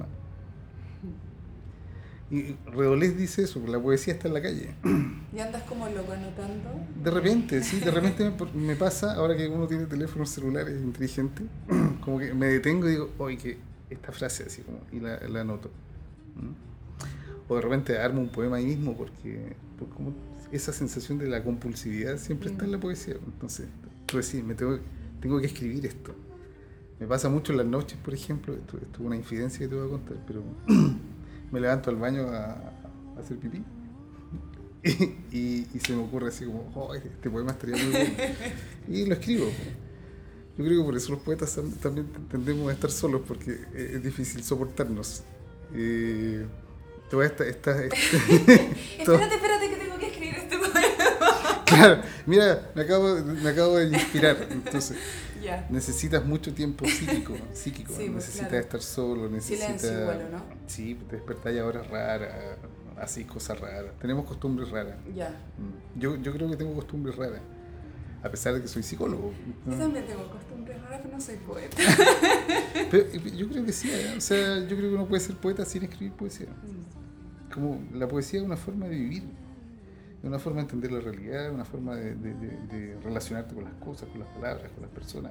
Y Redolés dice eso, que la poesía está en la calle. ¿Y andas como loco anotando? De repente, sí, de repente me, me pasa, ahora que uno tiene teléfonos celulares inteligentes, como que me detengo y digo, oye, que esta frase así como, y la, la anoto. o de repente armo un poema ahí mismo, porque, porque como esa sensación de la compulsividad siempre mm. está en la poesía. Entonces, tú decís, me tengo, tengo que escribir esto. Me pasa mucho en las noches, por ejemplo, esto, esto es una infidencia que te voy a contar, pero me levanto al baño a, a hacer pipí y, y, y se me ocurre así como, oh, este poema estaría muy bueno. Y lo escribo. Yo creo que por eso los poetas también tendemos a estar solos, porque es difícil soportarnos. Eh, toda esta... esta, esta espérate, espérate que tengo que escribir este poema. Claro, mira, me acabo, me acabo de inspirar, entonces... Yeah. Necesitas mucho tiempo psíquico, psíquico. Sí, pues, necesitas claro. estar solo, necesitas... Silencio igual, ¿no? Sí, te despertáis a horas raras, así cosas raras. Tenemos costumbres raras. Ya. Yeah. Yo, yo creo que tengo costumbres raras, a pesar de que soy psicólogo. Yo ¿no? también tengo costumbres raras, pero no soy poeta. Pero yo creo que sí, ¿eh? O sea, yo creo que uno puede ser poeta sin escribir poesía. Mm. Como la poesía es una forma de vivir, es una forma de entender la realidad, una forma de, de, de, de relacionarte con las cosas, con las palabras, con las personas.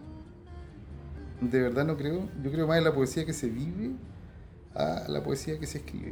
De verdad no creo, yo creo más en la poesía que se vive a la poesía que se escribe.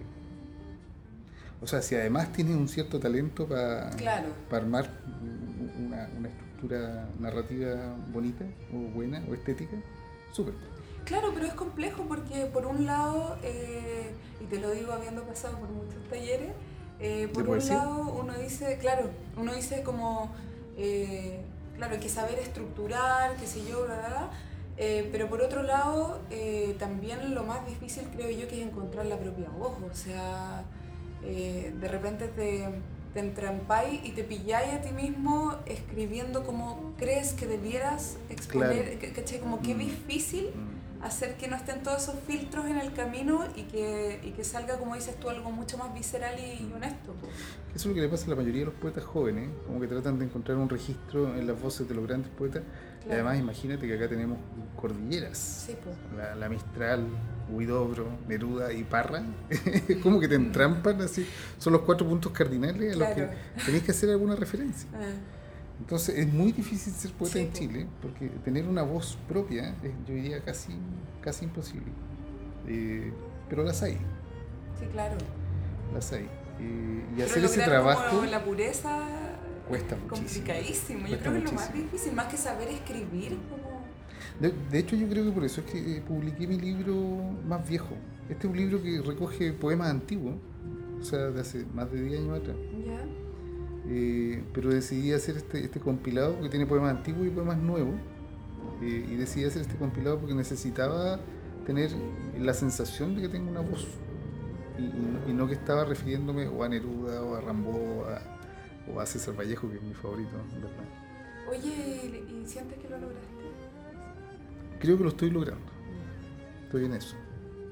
O sea, si además tienes un cierto talento para claro. pa armar una, una estructura narrativa bonita o buena o estética, súper. Claro, pero es complejo porque por un lado, eh, y te lo digo habiendo pasado por muchos talleres, Eh, por un lado uno dice, claro, uno dice como, eh, claro, hay que saber estructurar, qué sé yo, bla, bla, bla, eh, pero por otro lado eh, también lo más difícil creo yo que es encontrar la propia voz, o sea, eh, de repente te, te entrampáis y te pilláis a ti mismo escribiendo como crees que debieras exponer, claro. ¿Cachai? Como qué difícil hacer que no estén todos esos filtros en el camino y que, y que salga, como dices tú, algo mucho más visceral y honesto. Pues. Eso es lo que le pasa a la mayoría de los poetas jóvenes, como que tratan de encontrar un registro en las voces de los grandes poetas. Claro. Y además imagínate que acá tenemos cordilleras, sí, pues. la, la Mistral, Huidobro, Neruda y Parra, como que te entrampan así, son los cuatro puntos cardinales a los claro. que tenés que hacer alguna referencia. Ah. Entonces es muy difícil ser poeta sí, en Chile, porque tener una voz propia es, yo diría, casi, casi imposible. Eh, pero las hay. Sí, claro. Las hay. Eh, y pero hacer ese trabajo... Como la pureza cuesta muchísimo. Complicadísimo. Cuesta yo creo que muchísimo. Es lo más difícil, más que saber escribir. Como... De, de hecho, yo creo que por eso es que eh, publiqué mi libro más viejo. Este es un libro que recoge poemas antiguos, o sea, de hace más de diez años atrás. Ya. Eh, pero decidí hacer este, este compilado porque tiene poemas antiguos y poemas nuevos, eh, y decidí hacer este compilado porque necesitaba tener la sensación de que tengo una voz y, y, y no que estaba refiriéndome o a Neruda o a Rimbaud o a, o a César Vallejo, que es mi favorito, ¿verdad? Oye, ¿y sientes que lo lograste? Creo que lo estoy logrando, estoy en eso.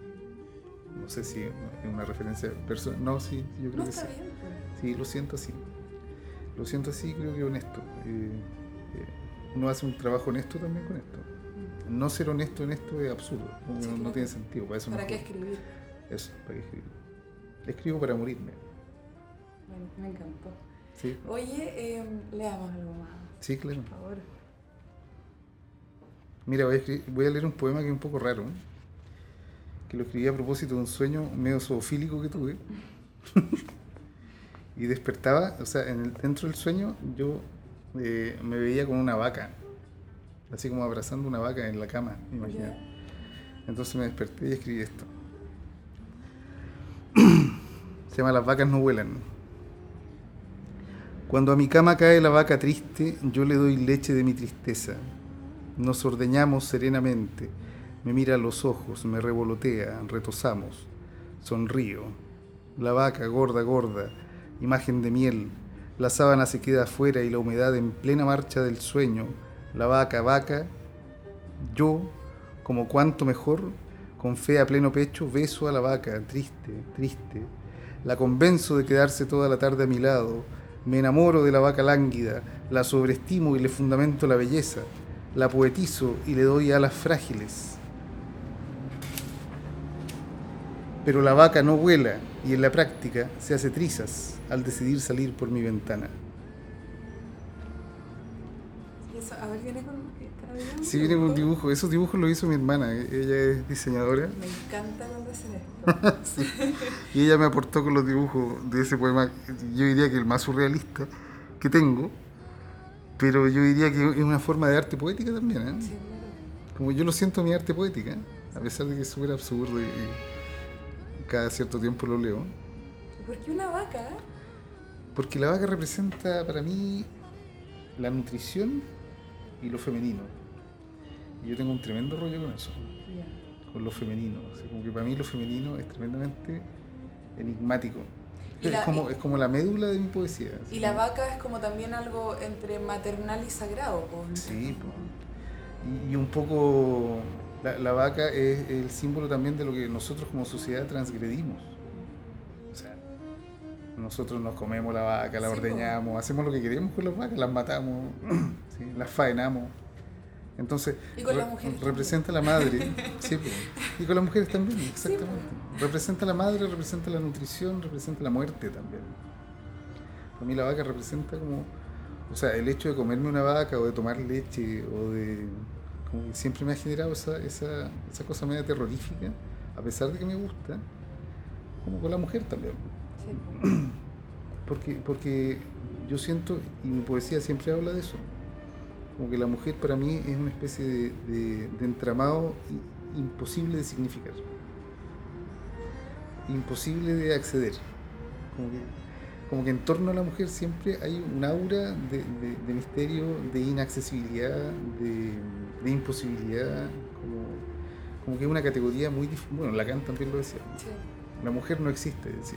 No sé si es una referencia personal, no, sí, yo creo no, que está sí. Bien, pues. Sí, lo siento así. Lo siento así, creo que honesto. Eh, eh, uno hace un trabajo honesto también con esto. No ser honesto en esto es absurdo, no, sí, no, no tiene sentido. Para, eso ¿Para no qué escribir? Eso, ¿para qué escribir? Escribo para morirme. Bueno, me encantó. Sí. Oye, eh, leamos algo más. Sí, claro. Por favor. Mira, voy a, escribir, voy a leer un poema que es un poco raro, ¿eh? Que lo escribí a propósito de un sueño medio zoofílico que tuve. Y despertaba, o sea, en el, dentro del sueño yo eh, me veía con una vaca, así como abrazando una vaca en la cama, imagina. Yeah. Entonces me desperté y escribí esto. Se llama Las vacas no vuelan. Cuando a mi cama cae la vaca triste, yo le doy leche de mi tristeza. Nos ordeñamos serenamente. Me mira a los ojos, me revolotea, retosamos. Sonrío. La vaca, gorda, gorda, imagen de miel. La sábana se queda afuera y la humedad en plena marcha del sueño. La vaca, vaca. Yo, como cuanto mejor, con fe a pleno pecho, beso a la vaca, triste, triste. La convenzo de quedarse toda la tarde a mi lado. Me enamoro de la vaca lánguida, la sobreestimo y le fundamento la belleza. La poetizo y le doy alas frágiles. Pero la vaca no vuela y en la práctica se hace trizas al decidir salir por mi ventana. Y eso, a ver, viene con... ¿Había Sí, un viene con un dibujo? dibujo. Esos dibujos los hizo mi hermana. Ella es diseñadora. Me encanta cuando hacen esto. Sí. Y ella me aportó con los dibujos de ese poema. Yo diría que el más surrealista que tengo. Pero yo diría que es una forma de arte poética también, ¿eh? Sí, claro. Como yo lo siento mi arte poética, a pesar de que es súper absurdo y, y cada cierto tiempo lo leo. ¿Por qué una vaca? Porque la vaca representa para mí la nutrición y lo femenino. Y yo tengo un tremendo rollo con eso, Ya. con lo femenino. O sea, como que para mí lo femenino es tremendamente enigmático. Y Es la- como, y- es como la médula de mi poesía. así Y la como- vaca es como también algo entre maternal y sagrado, pues. Sí, po. Y, y un poco la, la vaca es el símbolo también de lo que nosotros como sociedad transgredimos. O sea, nosotros nos comemos la vaca, la Sí, po. ordeñamos, hacemos lo que queremos con las vacas, las matamos, ¿sí? Las faenamos. Entonces, Y con re- las mujeres representa a la madre, sí, po. Y con las mujeres también, Sí, exactamente. Representa a la madre, representa la nutrición, representa la muerte también. Para mí la vaca representa como, o sea, el hecho de comerme una vaca o de tomar leche o de, como que siempre me ha generado esa, esa, esa cosa media terrorífica, a pesar de que me gusta, como con la mujer también. Sí, pues. Porque, porque yo siento, y mi poesía siempre habla de eso, como que la mujer para mí es una especie de, de- de entramado i- imposible de significar, imposible de acceder. Como que, como que en torno a la mujer siempre hay un aura de, de- de misterio, de inaccesibilidad, de, de imposibilidad, como, como que es una categoría muy difícil. Bueno, Lacan también lo decía, Sí. la mujer no existe, decía.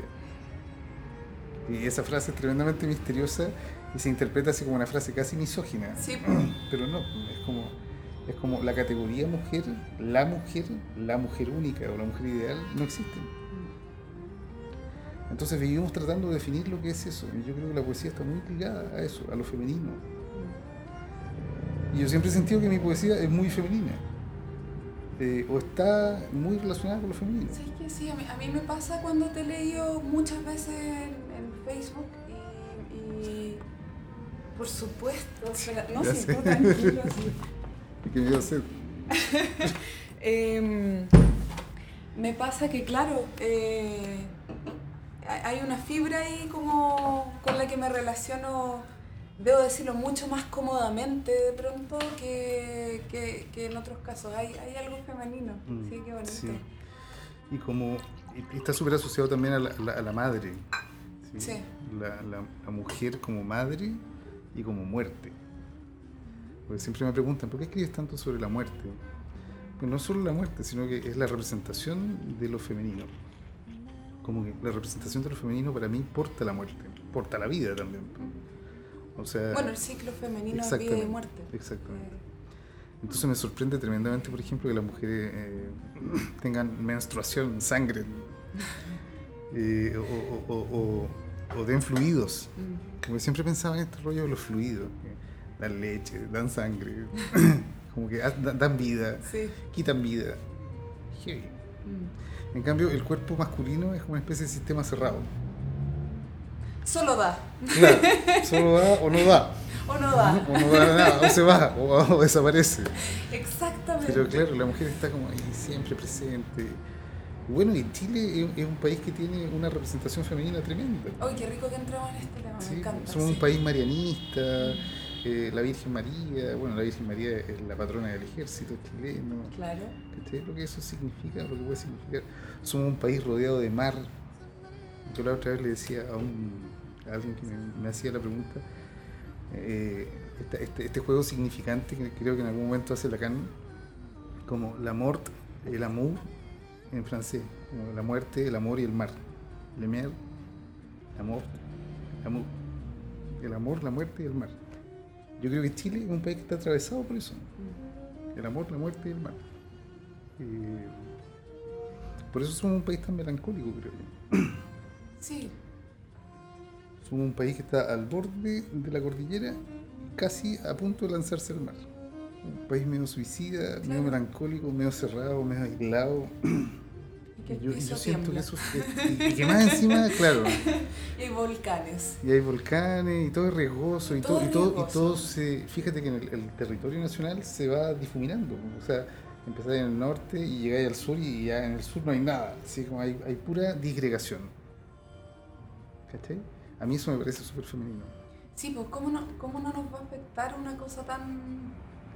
Y esa frase es tremendamente misteriosa y se interpreta así como una frase casi misógina. Sí, pues. Pero no, es como, es como la categoría mujer, la mujer, la mujer única o la mujer ideal no existen. Entonces vivimos tratando de definir lo que es eso. Y yo creo que la poesía está muy ligada a eso, a lo femenino. Y yo siempre he sentido que mi poesía es muy femenina. Eh, o está muy relacionada con lo femenino. ¿Sabes qué? Sí, a mí, a mí me pasa cuando te he leído muchas veces en, en Facebook y, y por supuesto, espera, no, Ya si sé. tú tranquilo, sí. ¿Qué me iba a hacer? Em, me pasa que, claro, eh, hay hay una fibra ahí como con la que me relaciono, debo decirlo, mucho más cómodamente de pronto que, que, que en otros casos. Hay, hay algo femenino, Mm, sí, qué bonito. sí. Y como y está súper asociado también a la, a la- a la madre. ¿sí? Sí. La, la- la mujer como madre y como muerte. Porque siempre me preguntan, ¿por qué escribes tanto sobre la muerte? Pues no solo la muerte, sino que es la representación de lo femenino. Como que la representación de lo femenino para mí porta la muerte, porta la vida también. O sea, Bueno, el ciclo femenino es vida y exactamente, muerte. exactamente. Eh, Entonces me sorprende tremendamente, por ejemplo, que las mujeres eh, tengan menstruación, sangre, eh, o, o- o- o- o den fluidos. mm, Como que siempre pensaba en este rollo de los fluidos, que dan leche, dan sangre, como que ha- da- dan vida, sí. quitan vida. Heavy. mm. En cambio, el cuerpo masculino es como una especie de sistema cerrado. Solo da, Claro, solo da o no da. o no da. O no da nada, o se va, o, o desaparece. Exactamente. Pero claro, la mujer está como ahí siempre presente. Bueno, y Chile es, es un país que tiene una representación femenina tremenda. Uy, qué rico que entremos en este tema, Sí, me encanta. somos sí. un país marianista, eh, la Virgen María, bueno, la Virgen María es la patrona del ejército chileno. Claro. ¿Cachai? Lo que eso significa, lo que puede significar. Somos un país rodeado de mar. Yo la otra vez le decía a, un, a alguien que me, me hacía la pregunta, eh, esta- este, este juego significante que creo que en algún momento hace Lacan, como la mort, el amour en francés, como la muerte, el amor y el mar. Le mer, la mort, l'amour. El amor, la muerte y el mar. Yo creo que Chile es un país que está atravesado por eso. El amor, la muerte y el mar. Eh, por eso somos un país tan melancólico, creo yo. Sí. Somos un país que está al borde de la cordillera, casi a punto de lanzarse al mar. Un país medio suicida, Claro. medio melancólico, medio cerrado, medio aislado. Y que el yo, piso yo siento tiembla. que eso es, y, y que más encima, claro, Y hay volcanes. y hay volcanes y todo es riesgoso y Todo todo, y es todo, y riesgoso. todo se, fíjate que en el, el territorio nacional se va difuminando, o sea, empezáis en el norte y llegáis al sur y ya en el sur no hay nada, así como hay, hay pura disgregación, ¿cachai? A mí eso me parece súper femenino. Sí, pues ¿cómo no, cómo no nos va a afectar una cosa tan,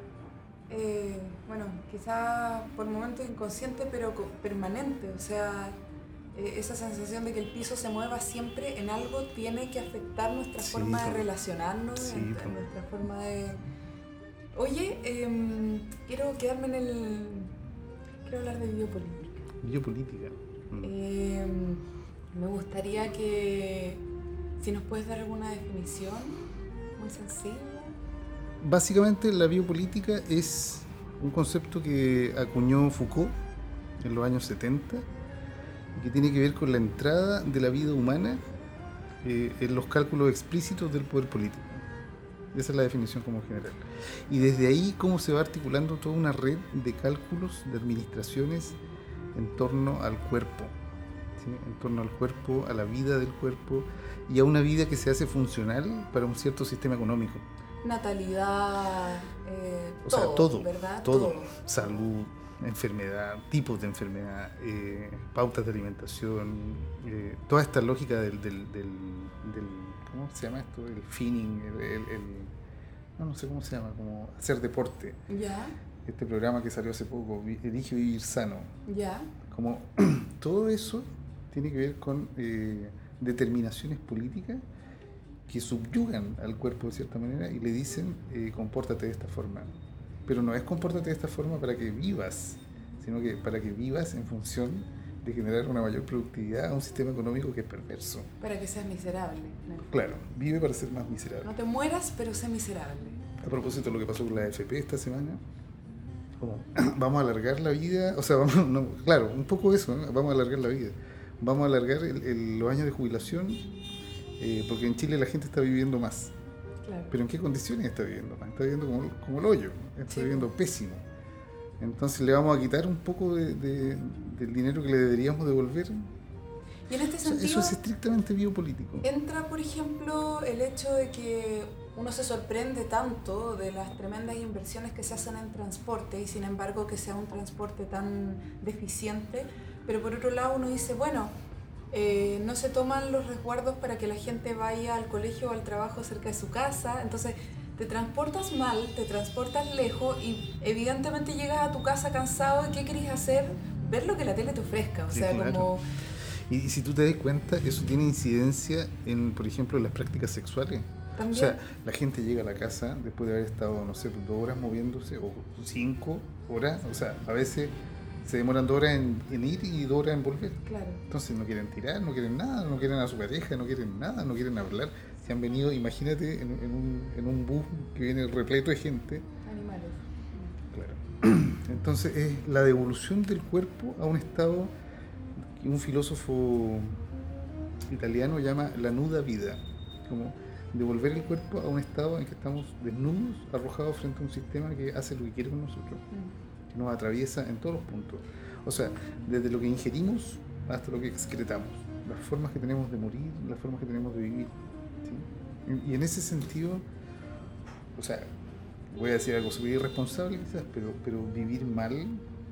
eh, bueno, quizá por momentos inconsciente, pero co- permanente? O sea, eh, esa sensación de que el piso se mueva siempre en algo tiene que afectar nuestra Sí, forma de po. relacionarnos, Sí, en- po. en nuestra forma de... Oye, em, quiero quedarme en el... Quiero hablar de biopolítica. Biopolítica. Mm. Em, me gustaría que, si nos puedes dar alguna definición muy sencilla. Básicamente la biopolítica es un concepto que acuñó Foucault en los años setenta y que tiene que ver con la entrada de la vida humana eh, en los cálculos explícitos del poder político. Esa es la definición como general. Y desde ahí cómo se va articulando toda una red de cálculos, de administraciones en torno al cuerpo, ¿sí? En torno al cuerpo, a la vida del cuerpo y a una vida que se hace funcional para un cierto sistema económico. Natalidad, eh, O todo, sea, todo, ¿verdad? todo, salud, enfermedad, tipos de enfermedad, eh, pautas de alimentación, eh, toda esta lógica del, del, del, del- ¿cómo se llama esto? El finning, el, el, el- no, no sé cómo se llama, como hacer deporte. Ya, Este programa que salió hace poco, Vi- Elige Vivir Sano, ya. como todo eso tiene que ver con eh, determinaciones políticas que subyugan al cuerpo de cierta manera y le dicen eh, compórtate de esta forma. Pero no es compórtate de esta forma para que vivas, sino que para que vivas en función de generar una mayor productividad a un sistema económico que es perverso. Para que seas miserable. ¿no? Claro, vive para ser más miserable. No te mueras, pero sé miserable. A propósito de lo que pasó con la A F P esta semana, como vamos a alargar la vida, o sea, vamos, no, claro, un poco eso, ¿no? Vamos a alargar la vida. Vamos a alargar el, el, los años de jubilación, eh, porque en Chile la gente está viviendo más. Claro. Pero ¿en qué condiciones está viviendo más? Está viviendo como, como el hoyo, está Sí. viviendo pésimo. Entonces le vamos a quitar un poco de, de, del dinero que le deberíamos devolver. Y en este O sea, sentido... eso es estrictamente biopolítico. Entra, por ejemplo, el hecho de que uno se sorprende tanto de las tremendas inversiones que se hacen en transporte y sin embargo que sea un transporte tan deficiente, pero por otro lado uno dice, bueno, eh, no se toman los resguardos para que la gente vaya al colegio o al trabajo cerca de su casa, entonces te transportas mal, te transportas lejos y evidentemente llegas a tu casa cansado y ¿qué querés hacer? Ver lo que la tele te ofrezca, o Sí, sea, claro. como... Y, y si tú te das cuenta, eso tiene incidencia en, por ejemplo, en las prácticas sexuales. También. O sea, la gente llega a la casa después de haber estado, no sé, dos horas moviéndose o cinco horas. O sea, a veces se demoran dos horas en, en ir y dos horas en volver. Claro. Entonces no quieren tirar, no quieren nada, no quieren a su pareja, no quieren nada, no quieren hablar. Si han venido, imagínate, en, en, un, en un bus que viene repleto de gente. Animales. Claro. Entonces es la devolución del cuerpo a un estado que un filósofo italiano llama la nuda vida, como devolver el cuerpo a un estado en que estamos desnudos, arrojados frente a un sistema que hace lo que quiere con nosotros, Mm. que nos atraviesa en todos los puntos. O sea, desde lo que ingerimos hasta lo que excretamos, las formas que tenemos de morir, las formas que tenemos de vivir. ¿Sí? Y en ese sentido, o sea, voy a decir algo súper irresponsable quizás, pero, pero vivir mal,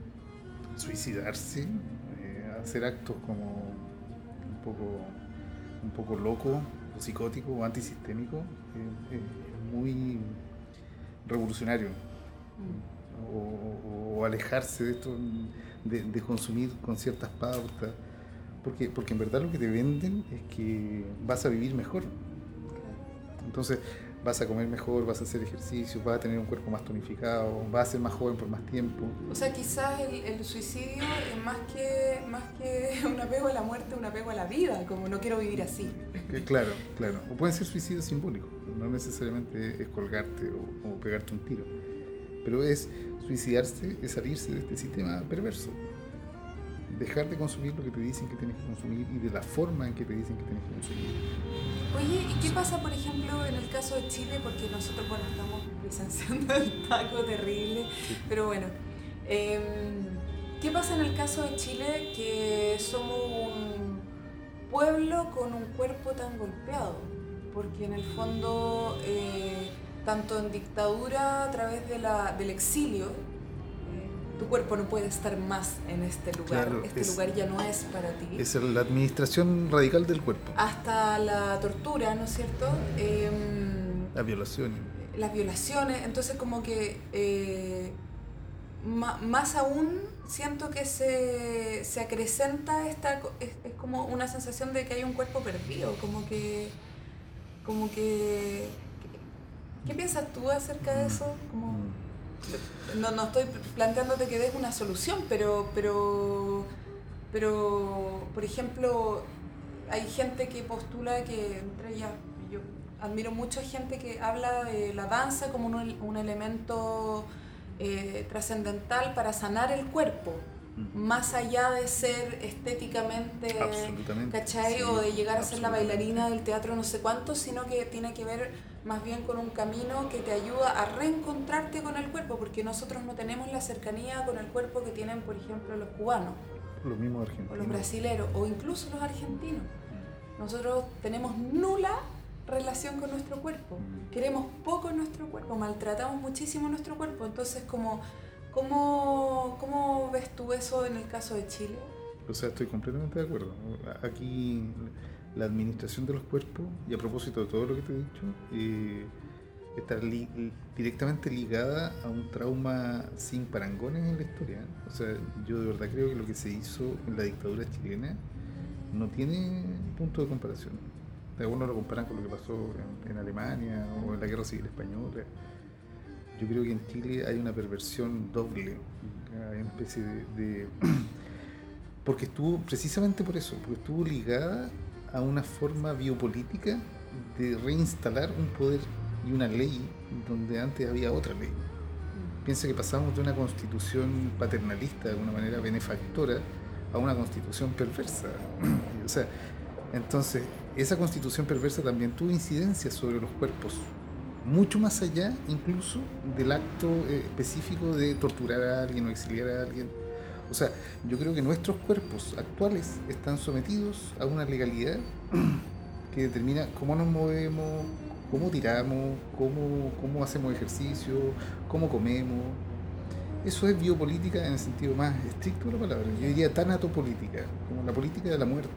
suicidarse, eh, hacer actos como un poco, un poco loco, o psicótico o antisistémico, eh, eh, es muy revolucionario. Mm. O, o- o alejarse de esto, de, de consumir con ciertas pautas, porque, porque en verdad lo que te venden es que vas a vivir mejor. Entonces vas a comer mejor, vas a hacer ejercicio, vas a tener un cuerpo más tonificado, vas a ser más joven por más tiempo. O sea, quizás el, el suicidio es más que, más que un apego a la muerte, un apego a la vida, como no quiero vivir así. Eh, Claro, claro. O pueden ser suicidios simbólicos, no necesariamente es colgarte o, o pegarte un tiro, pero es suicidarse, es salirse de este sistema perverso. Dejar de consumir lo que te dicen que tienes que consumir y de la forma en que te dicen que tienes que consumir. Oye, ¿y qué pasa, por ejemplo, en el caso de Chile? Porque nosotros, bueno, estamos presenciando el taco terrible, pero bueno, eh, ¿Qué pasa en el caso de Chile, que somos un pueblo con un cuerpo tan golpeado? Porque en el fondo, eh, tanto en dictadura, a través de la, del exilio, eh, tu cuerpo no puede estar más en este lugar. Claro, este es, lugar ya no es para ti. Es la administración radical del cuerpo. Hasta la tortura, ¿no es cierto? Eh, las violaciones. Las violaciones, entonces como que... Eh, más aún siento que se, se acrecenta esta, es, es como una sensación de que hay un cuerpo perdido, como que, como que, ¿qué piensas tú acerca de eso? Como, no, no estoy planteándote que des una solución, pero, pero, pero, por ejemplo, hay gente que postula que, entre ellas, yo admiro mucho a gente que habla de la danza como un, un elemento Eh, trascendental para sanar el cuerpo, mm. más allá de ser estéticamente, ¿cachai? Sí, o de llegar a ser la bailarina del teatro no sé cuánto, sino que tiene que ver más bien con un camino que te ayuda a reencontrarte con el cuerpo, porque nosotros no tenemos la cercanía con el cuerpo que tienen, por ejemplo, los cubanos, los mismos argentinos, o los brasileros, o incluso los argentinos. Nosotros tenemos nula relación con nuestro cuerpo, queremos poco nuestro cuerpo, maltratamos muchísimo nuestro cuerpo, entonces como, ¿cómo, cómo ves tú eso en el caso de Chile? O sea, estoy completamente de acuerdo. Aquí la administración de los cuerpos, y a propósito de todo lo que te he dicho, eh, está li- directamente ligada a un trauma sin parangones en la historia. O sea, yo de verdad creo que lo que se hizo en la dictadura chilena no tiene punto de comparación. Algunos lo comparan con lo que pasó en, en Alemania o en la Guerra Civil Española. Yo creo que en Chile hay una perversión doble, hay una especie de, de... porque estuvo, precisamente por eso, porque estuvo ligada a una forma biopolítica de reinstalar un poder y una ley donde antes había otra ley. Piensa que pasamos de una constitución paternalista, de una manera benefactora, a una constitución perversa. O sea, entonces, esa constitución perversa también tuvo incidencia sobre los cuerpos, mucho más allá incluso del acto eh, específico de torturar a alguien o exiliar a alguien. O sea, yo creo que nuestros cuerpos actuales están sometidos a una legalidad que determina cómo nos movemos, cómo tiramos, cómo, cómo hacemos ejercicio, cómo comemos. Eso es biopolítica en el sentido más estricto de la palabra. Yo diría tanatopolítica, como la política de la muerte.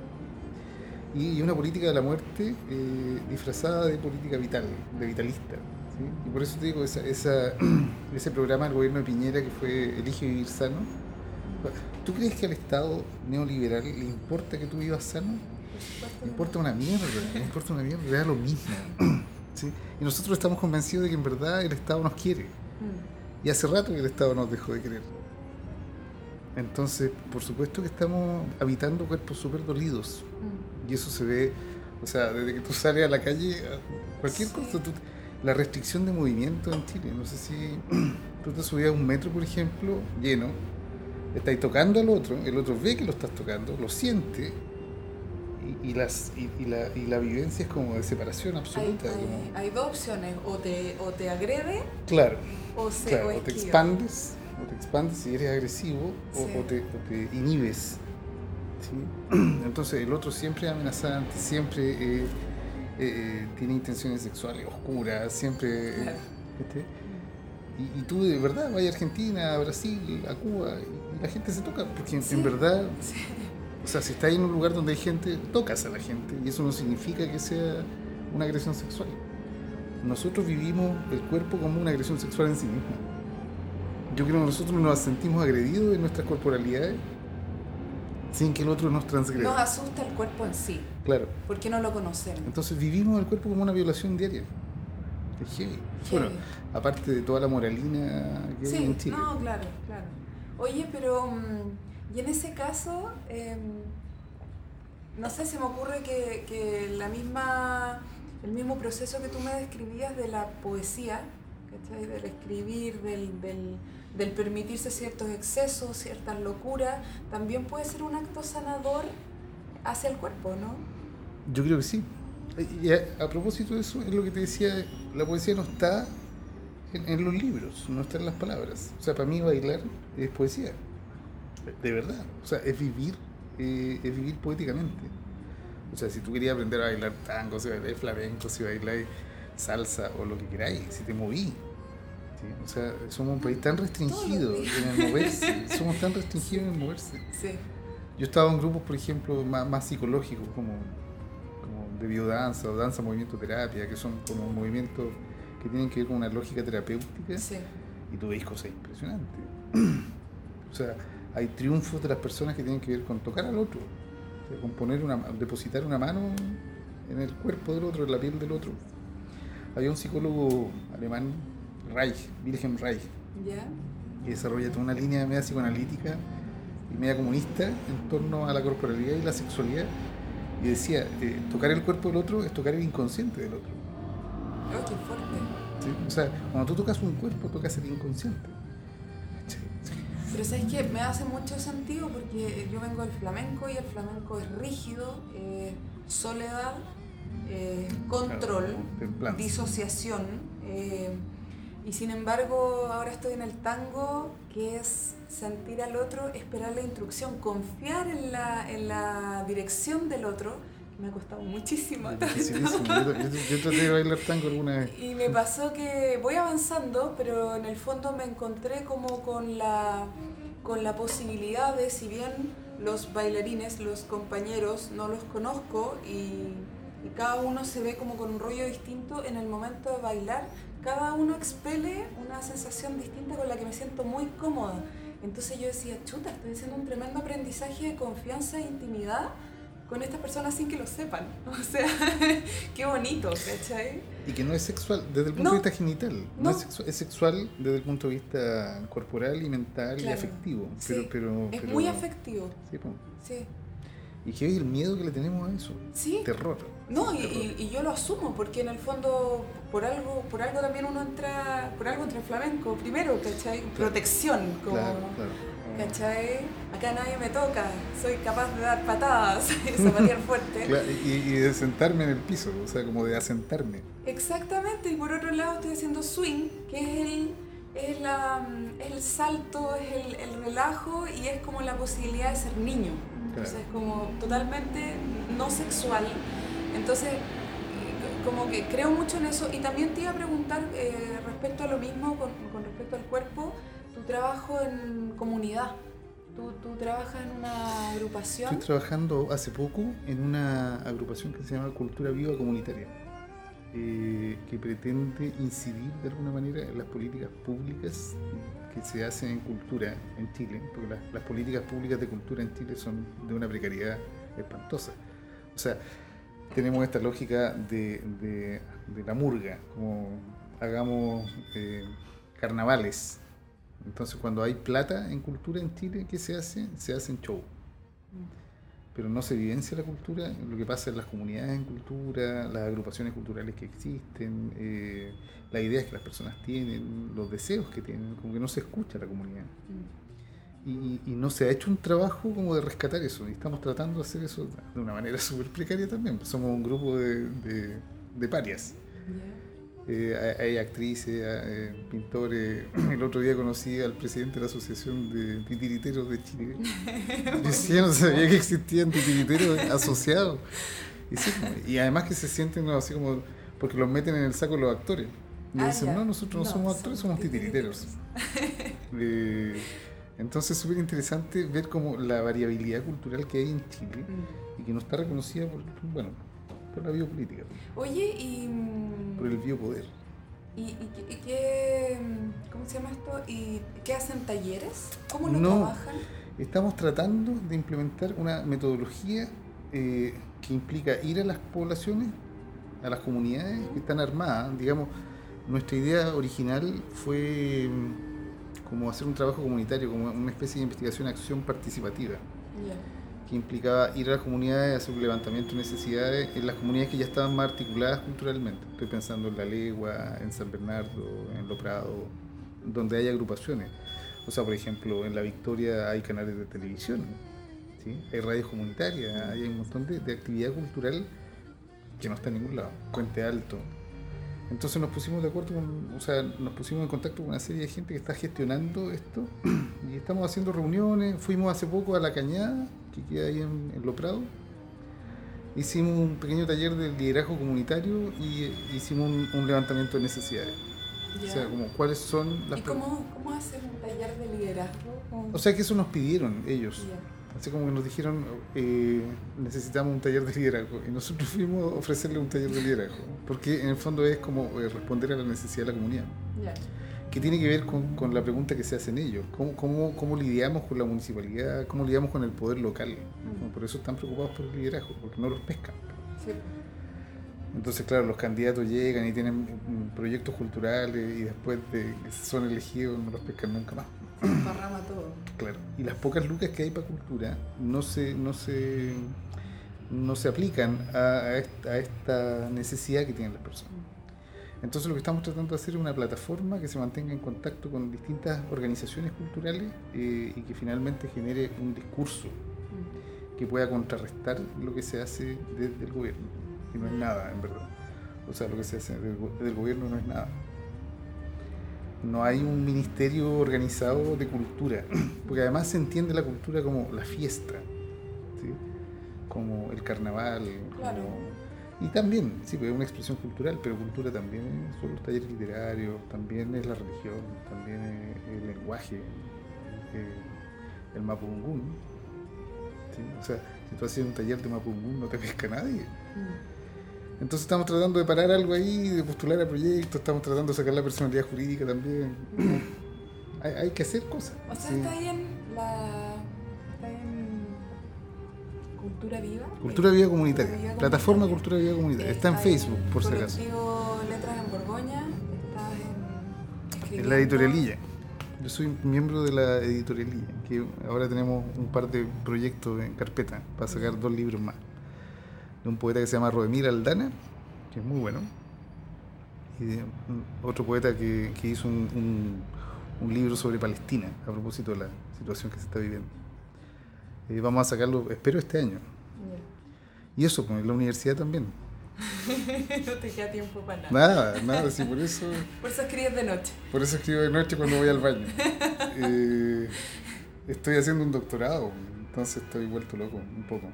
Y una política de la muerte eh, disfrazada de política vital, de vitalista, ¿sí? Y por eso te digo, esa, esa, ese programa del gobierno de Piñera que fue Elige Vivir Sano, ¿tú crees que al Estado neoliberal le importa que tú vivas sano? Le importa una mierda, le importa una mierda, le da lo mismo, ¿sí? Y nosotros estamos convencidos de que en verdad el Estado nos quiere. Y hace rato que el Estado nos dejó de querer. Entonces, por supuesto que estamos habitando cuerpos súper dolidos. Y eso se ve, o sea, desde que tú sales a la calle, cualquier sí. cosa. Tú, la restricción de movimiento en Chile, no sé si tú te subías a un metro, por ejemplo, lleno, estás tocando al otro, el otro ve que lo estás tocando, lo siente, y, y, las, y, y, la, y la vivencia es como de separación absoluta. Hay, hay, como... hay dos opciones, o te, o te agrede, claro, o, se, claro, o, o te expandes, o te expandes si eres agresivo, sí. o, o, te, o te inhibes. ¿Sí? Entonces el otro siempre es amenazante, siempre eh, eh, tiene intenciones sexuales oscuras, siempre... Claro. Eh, este, y, y tú de verdad vas a Argentina, a Brasil, a Cuba, y la gente se toca, porque sí. en verdad... Sí. O sea, si estás en un lugar donde hay gente, tocas a la gente, y eso no significa que sea una agresión sexual. Nosotros vivimos el cuerpo como una agresión sexual en sí misma. Yo creo que nosotros nos sentimos agredidos en nuestras corporalidades sin que el otro nos transgreda. Nos asusta el cuerpo en sí. Claro. Porque no lo conocemos. Entonces vivimos el cuerpo como una violación diaria. Es heavy. Bueno, aparte de toda la moralina que sí, hay en Chile. No, claro, claro. Oye, pero... Y en ese caso, eh, no sé, se me ocurre que, que la misma, el mismo proceso que tú me describías de la poesía, ¿cachai? Del escribir, del, del, del permitirse ciertos excesos, ciertas locuras, también puede ser un acto sanador hacia el cuerpo, ¿no? Yo creo que sí. Y a, a propósito de eso, es lo que te decía, la poesía no está en, en los libros, no está en las palabras. O sea, para mí bailar es poesía. De verdad. O sea, es vivir, eh, es vivir poéticamente. O sea, si tú querías aprender a bailar tango, si bailáis flamenco, si bailáis salsa o lo que queráis, si te moví. ¿Sí? O sea, somos un país tan restringido en el moverse. Somos tan restringidos en el moverse. Sí. Yo estaba en grupos, por ejemplo, más, más psicológicos, como, como de biodanza o danza movimiento terapia, que son como movimientos que tienen que ver con una lógica terapéutica. Sí. Y tú veis cosas impresionantes. O sea, hay triunfos de las personas que tienen que ver con tocar al otro, o sea, con poner una, depositar una mano en el cuerpo del otro, en la piel del otro. Había un psicólogo alemán, Reich, Wilhelm Reich, ¿Ya? que desarrolla toda una línea media psicoanalítica y media comunista en torno a la corporalidad y la sexualidad, y decía, eh, tocar el cuerpo del otro es tocar el inconsciente del otro. Oh, qué fuerte. ¿Sí? O sea, cuando tú tocas un cuerpo, tocas el inconsciente. Sí, sí. Pero sabes que me hace mucho sentido porque yo vengo del flamenco y el flamenco es rígido, eh, soledad, eh, control, Templanza. disociación. Eh, y sin embargo ahora estoy en el tango, que es sentir al otro, esperar la instrucción, confiar en la, en la dirección del otro. Me ha costado muchísimo. Dificilísimo. Yo, yo, yo traté de bailar tango alguna vez. Y me pasó que voy avanzando, pero en el fondo me encontré como con la, con la posibilidad de, si bien los bailarines, los compañeros, no los conozco y, y cada uno se ve como con un rollo distinto, en el momento de bailar, cada uno expele una sensación distinta con la que me siento muy cómoda. Entonces yo decía, chuta, estoy haciendo un tremendo aprendizaje de confianza e intimidad con estas personas sin que lo sepan. O sea, qué bonito, ¿cachai? Y que no es sexual desde el punto No, de vista genital, no, no. es, sexual, es sexual desde el punto de vista corporal y mental, Claro, y afectivo. sí, Pero, pero, es pero, muy afectivo. Sí, po. Sí. Y que es el miedo que le tenemos a eso. Sí. Terror. No, sí, y, terror. y, y yo lo asumo, porque en el fondo, por algo, por algo también uno entra, por algo entra el flamenco, primero, ¿cachai? Claro. Protección, como, Claro, claro. ¿cachai? Acá nadie me toca, soy capaz de dar patadas, zapatear fuerte. Claro, y, y de sentarme en el piso, o sea, como de asentarme. Exactamente, y por otro lado estoy haciendo swing, que es el, es la, es el salto, es el, el relajo y es como la posibilidad de ser niño. Entonces es como totalmente no sexual. Entonces, como que creo mucho en eso. Y también te iba a preguntar eh, respecto a lo mismo, con, con respecto al cuerpo, tu trabajo en comunidad. ¿Tú, tú trabajas en una agrupación? Estoy trabajando hace poco en una agrupación que se llama Cultura Viva Comunitaria, eh, que pretende incidir de alguna manera en las políticas públicas que se hacen en cultura en Chile, porque las, las políticas públicas de cultura en Chile son de una precariedad espantosa. O sea, tenemos esta lógica de, de, de la murga, como hagamos eh, carnavales. Entonces, cuando hay plata en cultura en Chile, ¿qué se hace? Se hacen show. Pero no se vivencia la cultura, lo que pasa en las comunidades en cultura, las agrupaciones culturales que existen, eh, las ideas que las personas tienen, los deseos que tienen, como que no se escucha la comunidad. Y, y no se ha hecho un trabajo como de rescatar eso, y estamos tratando de hacer eso de una manera súper precaria también. Somos un grupo de, de, de parias. Eh, hay, hay actrices, eh, pintores. El otro día conocí al presidente de la Asociación de Titiriteros de Chile. Yo decía, no sabía que existían titiriteros asociados. Y, sí, y además que se sienten así como, porque los meten en el saco los actores. Y Ah, dicen, ya. no, nosotros no, No, somos actores, somos somos titiriteros. eh, entonces es súper interesante ver como la variabilidad cultural que hay en Chile Mm. y que no está reconocida por, bueno, por la biopolítica, Oye, y... mm, por el biopoder. ¿Y, y, qué- y qué, mm, cómo se llama esto? ¿Y qué hacen talleres? ¿Cómo lo No. trabajan? Estamos tratando de implementar una metodología eh, que implica ir a las poblaciones, a las comunidades que están armadas. Digamos, nuestra idea original fue mm, como hacer un trabajo comunitario, como una especie de investigación-acción participativa, Ya. que implicaba ir a las comunidades, hacer un levantamiento de necesidades en las comunidades que ya estaban más articuladas culturalmente. Estoy pensando en La Legua, en San Bernardo, en Lo Prado, donde hay agrupaciones. O sea, por ejemplo, en La Victoria hay canales de televisión, ¿sí? Hay radios comunitarias, hay un montón de, de actividad cultural que no está en ningún lado. Puente Alto. Entonces nos pusimos de acuerdo con, o sea, nos pusimos en contacto con una serie de gente que está gestionando esto y estamos haciendo reuniones. Fuimos hace poco a La Cañada, que queda ahí en, en Lo Prado. Hicimos un pequeño taller de liderazgo comunitario y hicimos un, un levantamiento de necesidades. Ya. O sea, como cuáles son las... ¿Y cómo, cómo hacer un taller de liderazgo? ¿Cómo? O sea, que eso nos pidieron ellos. Ya. Así como que nos dijeron, eh, necesitamos un taller de liderazgo. Y nosotros fuimos a ofrecerle un taller de liderazgo. Porque en el fondo es como eh, responder a la necesidad de la comunidad. Ya. Que tiene que ver con, con la pregunta que se hacen ellos. ¿Cómo, cómo, cómo lidiamos con la municipalidad? ¿Cómo lidiamos con el poder local? Mm. Por eso están preocupados por el liderazgo, porque no los pescan. Sí. Entonces, claro, los candidatos llegan y tienen proyectos culturales y después de que son elegidos no los pescan nunca más. Se emparrama todo. Claro. Y las pocas lucas que hay para cultura no se, no se, no se aplican a, a, esta, a esta necesidad que tienen las personas. Entonces lo que estamos tratando de hacer es una plataforma que se mantenga en contacto con distintas organizaciones culturales eh, y que finalmente genere un discurso que pueda contrarrestar lo que se hace desde el gobierno, que no es nada en verdad. O sea, lo que se hace desde el gobierno no es nada. No hay un ministerio organizado de cultura, porque además se entiende la cultura como la fiesta, ¿sí? Como el carnaval, claro. Como... y también, sí, es una expresión cultural, pero cultura también son los talleres literarios, también es la religión, también es el lenguaje, el mapudungún, ¿sí? O sea, si tú haces un taller de mapudungún no te pesca nadie. Mm. Entonces estamos tratando de parar algo ahí, de postular a proyectos, estamos tratando de sacar la personalidad jurídica también. hay, hay que hacer cosas. O sea, sí. está ahí en la... está en Cultura Viva. Cultura Viva Comunitaria. Cultura Viva Plataforma comunitaria. Cultura Viva Comunitaria. Está, está en Facebook, por si acaso. Letras en Borgoña. Estás en... en la editorialilla. Yo soy miembro de la editorialilla, que ahora tenemos un par de proyectos en carpeta para sacar dos libros más. De un poeta que se llama Rodemir Aldana, que es muy bueno, y de otro poeta que, que hizo un, un, un libro sobre Palestina, a propósito de la situación que se está viviendo. Eh, vamos a sacarlo, espero, este año. Yeah. Y eso, con la universidad también. No te queda tiempo para nada. Nada, nada, sí, por eso... Por eso escribes de noche. Por eso escribo de noche cuando voy al baño. Eh, estoy haciendo un doctorado, entonces estoy vuelto loco un poco.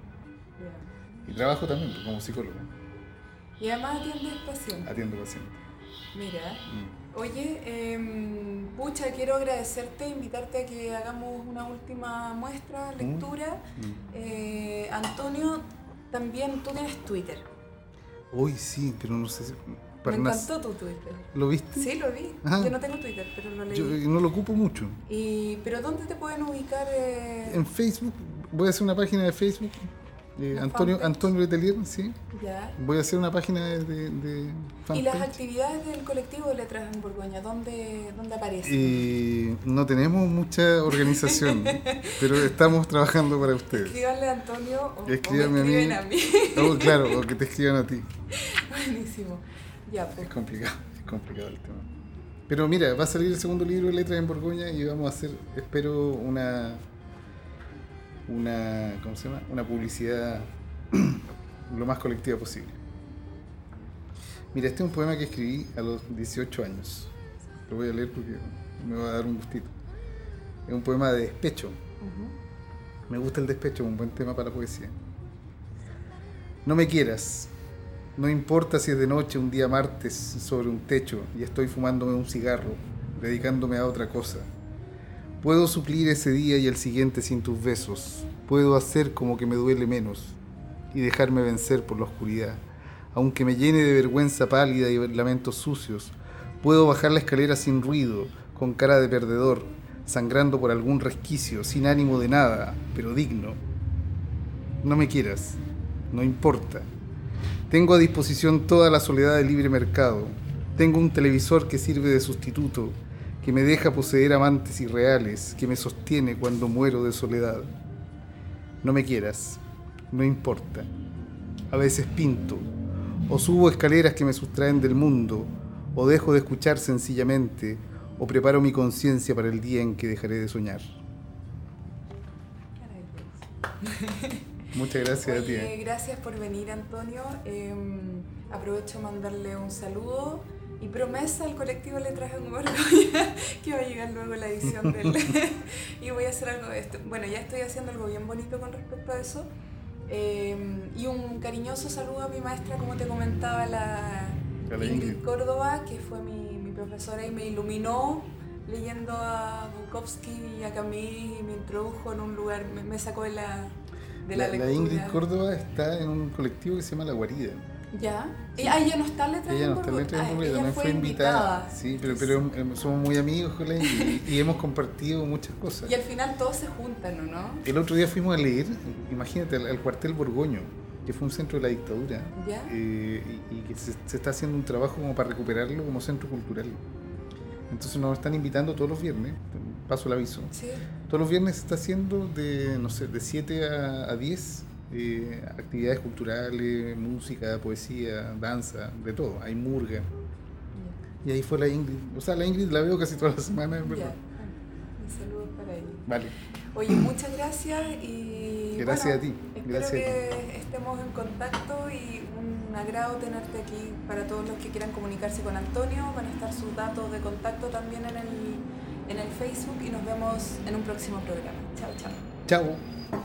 Y trabajo también como psicólogo. Y además atiendes pacientes. Atiendo pacientes. Mira, mm. oye, eh, pucha, quiero agradecerte, invitarte a que hagamos una última muestra, lectura. Mm. Eh, Antonio, también tú tienes Twitter. Uy, sí, pero no sé si... Me encantó tu Twitter. ¿Lo viste? Sí, lo vi. Ajá. Yo no tengo Twitter, pero lo leí. Yo no lo ocupo mucho. Y, ¿pero dónde te pueden ubicar? Eh... En Facebook. Voy a hacer una página de Facebook. Eh, Antonio, Antonio Letelier, sí. Ya. Voy a hacer una página de, de, de fanpage. ¿Y las actividades del colectivo de Letras en Borgoña, dónde, dónde aparecen? Eh, no tenemos mucha organización, pero estamos trabajando para ustedes. Escríbanle a Antonio o, Escríbanme o me escriben a mí. A mí. Oh, claro, o que te escriban a ti. Buenísimo. Ya, pues. Es complicado, es complicado el tema. Pero mira, va a salir el segundo libro de Letras en Borgoña y vamos a hacer, espero, una... una, ¿cómo se llama? Una publicidad lo más colectiva posible. Mira, este es un poema que escribí a los dieciocho años. Lo voy a leer porque me va a dar un gustito. Es un poema de despecho. Uh-huh. Me gusta el despecho, un buen tema para la poesía. No me quieras. No importa si es de noche, un día martes, sobre un techo, y estoy fumándome un cigarro, dedicándome a otra cosa. Puedo suplir ese día y el siguiente sin tus besos. Puedo hacer como que me duele menos y dejarme vencer por la oscuridad. Aunque me llene de vergüenza pálida y lamentos sucios, puedo bajar la escalera sin ruido, con cara de perdedor, sangrando por algún resquicio, sin ánimo de nada, pero digno. No me quieras, no importa. Tengo a disposición toda la soledad del libre mercado. Tengo un televisor que sirve de sustituto, que me deja poseer amantes irreales, que me sostiene cuando muero de soledad. No me quieras, no importa. A veces pinto, o subo escaleras que me sustraen del mundo, o dejo de escuchar sencillamente, o preparo mi conciencia para el día en que dejaré de soñar. Muchas gracias. Oye, a ti. Gracias por venir, Antonio. Eh, aprovecho a mandarle un saludo y promesa al colectivo Letras en Borgoña que va a llegar luego la edición del... y voy a hacer algo de esto. Bueno, ya estoy haciendo algo bien bonito con respecto a eso. Eh, y un cariñoso saludo a mi maestra, como te comentaba, la Ingrid Córdoba, que fue mi, mi profesora y me iluminó leyendo a Bukowski y a Camus y me introdujo en un lugar, me, me sacó de la, de la, la lectura. La Ingrid Córdoba está en un colectivo que se llama La Guarida. ¿Ya? Sí. Ah, ella no está en Letras Ella no en está en Letras en Borgoña. Borgoña, también fue invitada. invitada. Sí, pero, pero somos muy amigos con la Ingrid y, y hemos compartido muchas cosas. Y al final todos se juntan, ¿o no? El otro día fuimos a leer, imagínate, al, al cuartel Borgoño, que fue un centro de la dictadura. ¿Ya? Eh, y, y que se, se está haciendo un trabajo como para recuperarlo como centro cultural. Entonces nos están invitando todos los viernes, paso el aviso. Sí. Todos los viernes se está haciendo de, no sé, de siete a diez eh, actividades culturales, música, poesía, danza, de todo. Hay murga. Yeah. Y ahí fue la Ingrid. O sea, la Ingrid la veo casi todas las semanas, en verdad. Yeah. Un saludo para ella. Vale. Oye, muchas gracias y gracias bueno, a ti. Espero gracias que a ti. estemos en contacto y un agrado tenerte aquí para todos los que quieran comunicarse con Antonio. Van a estar sus datos de contacto también en el, en el Facebook y nos vemos en un próximo programa. Chao, chao. Chao.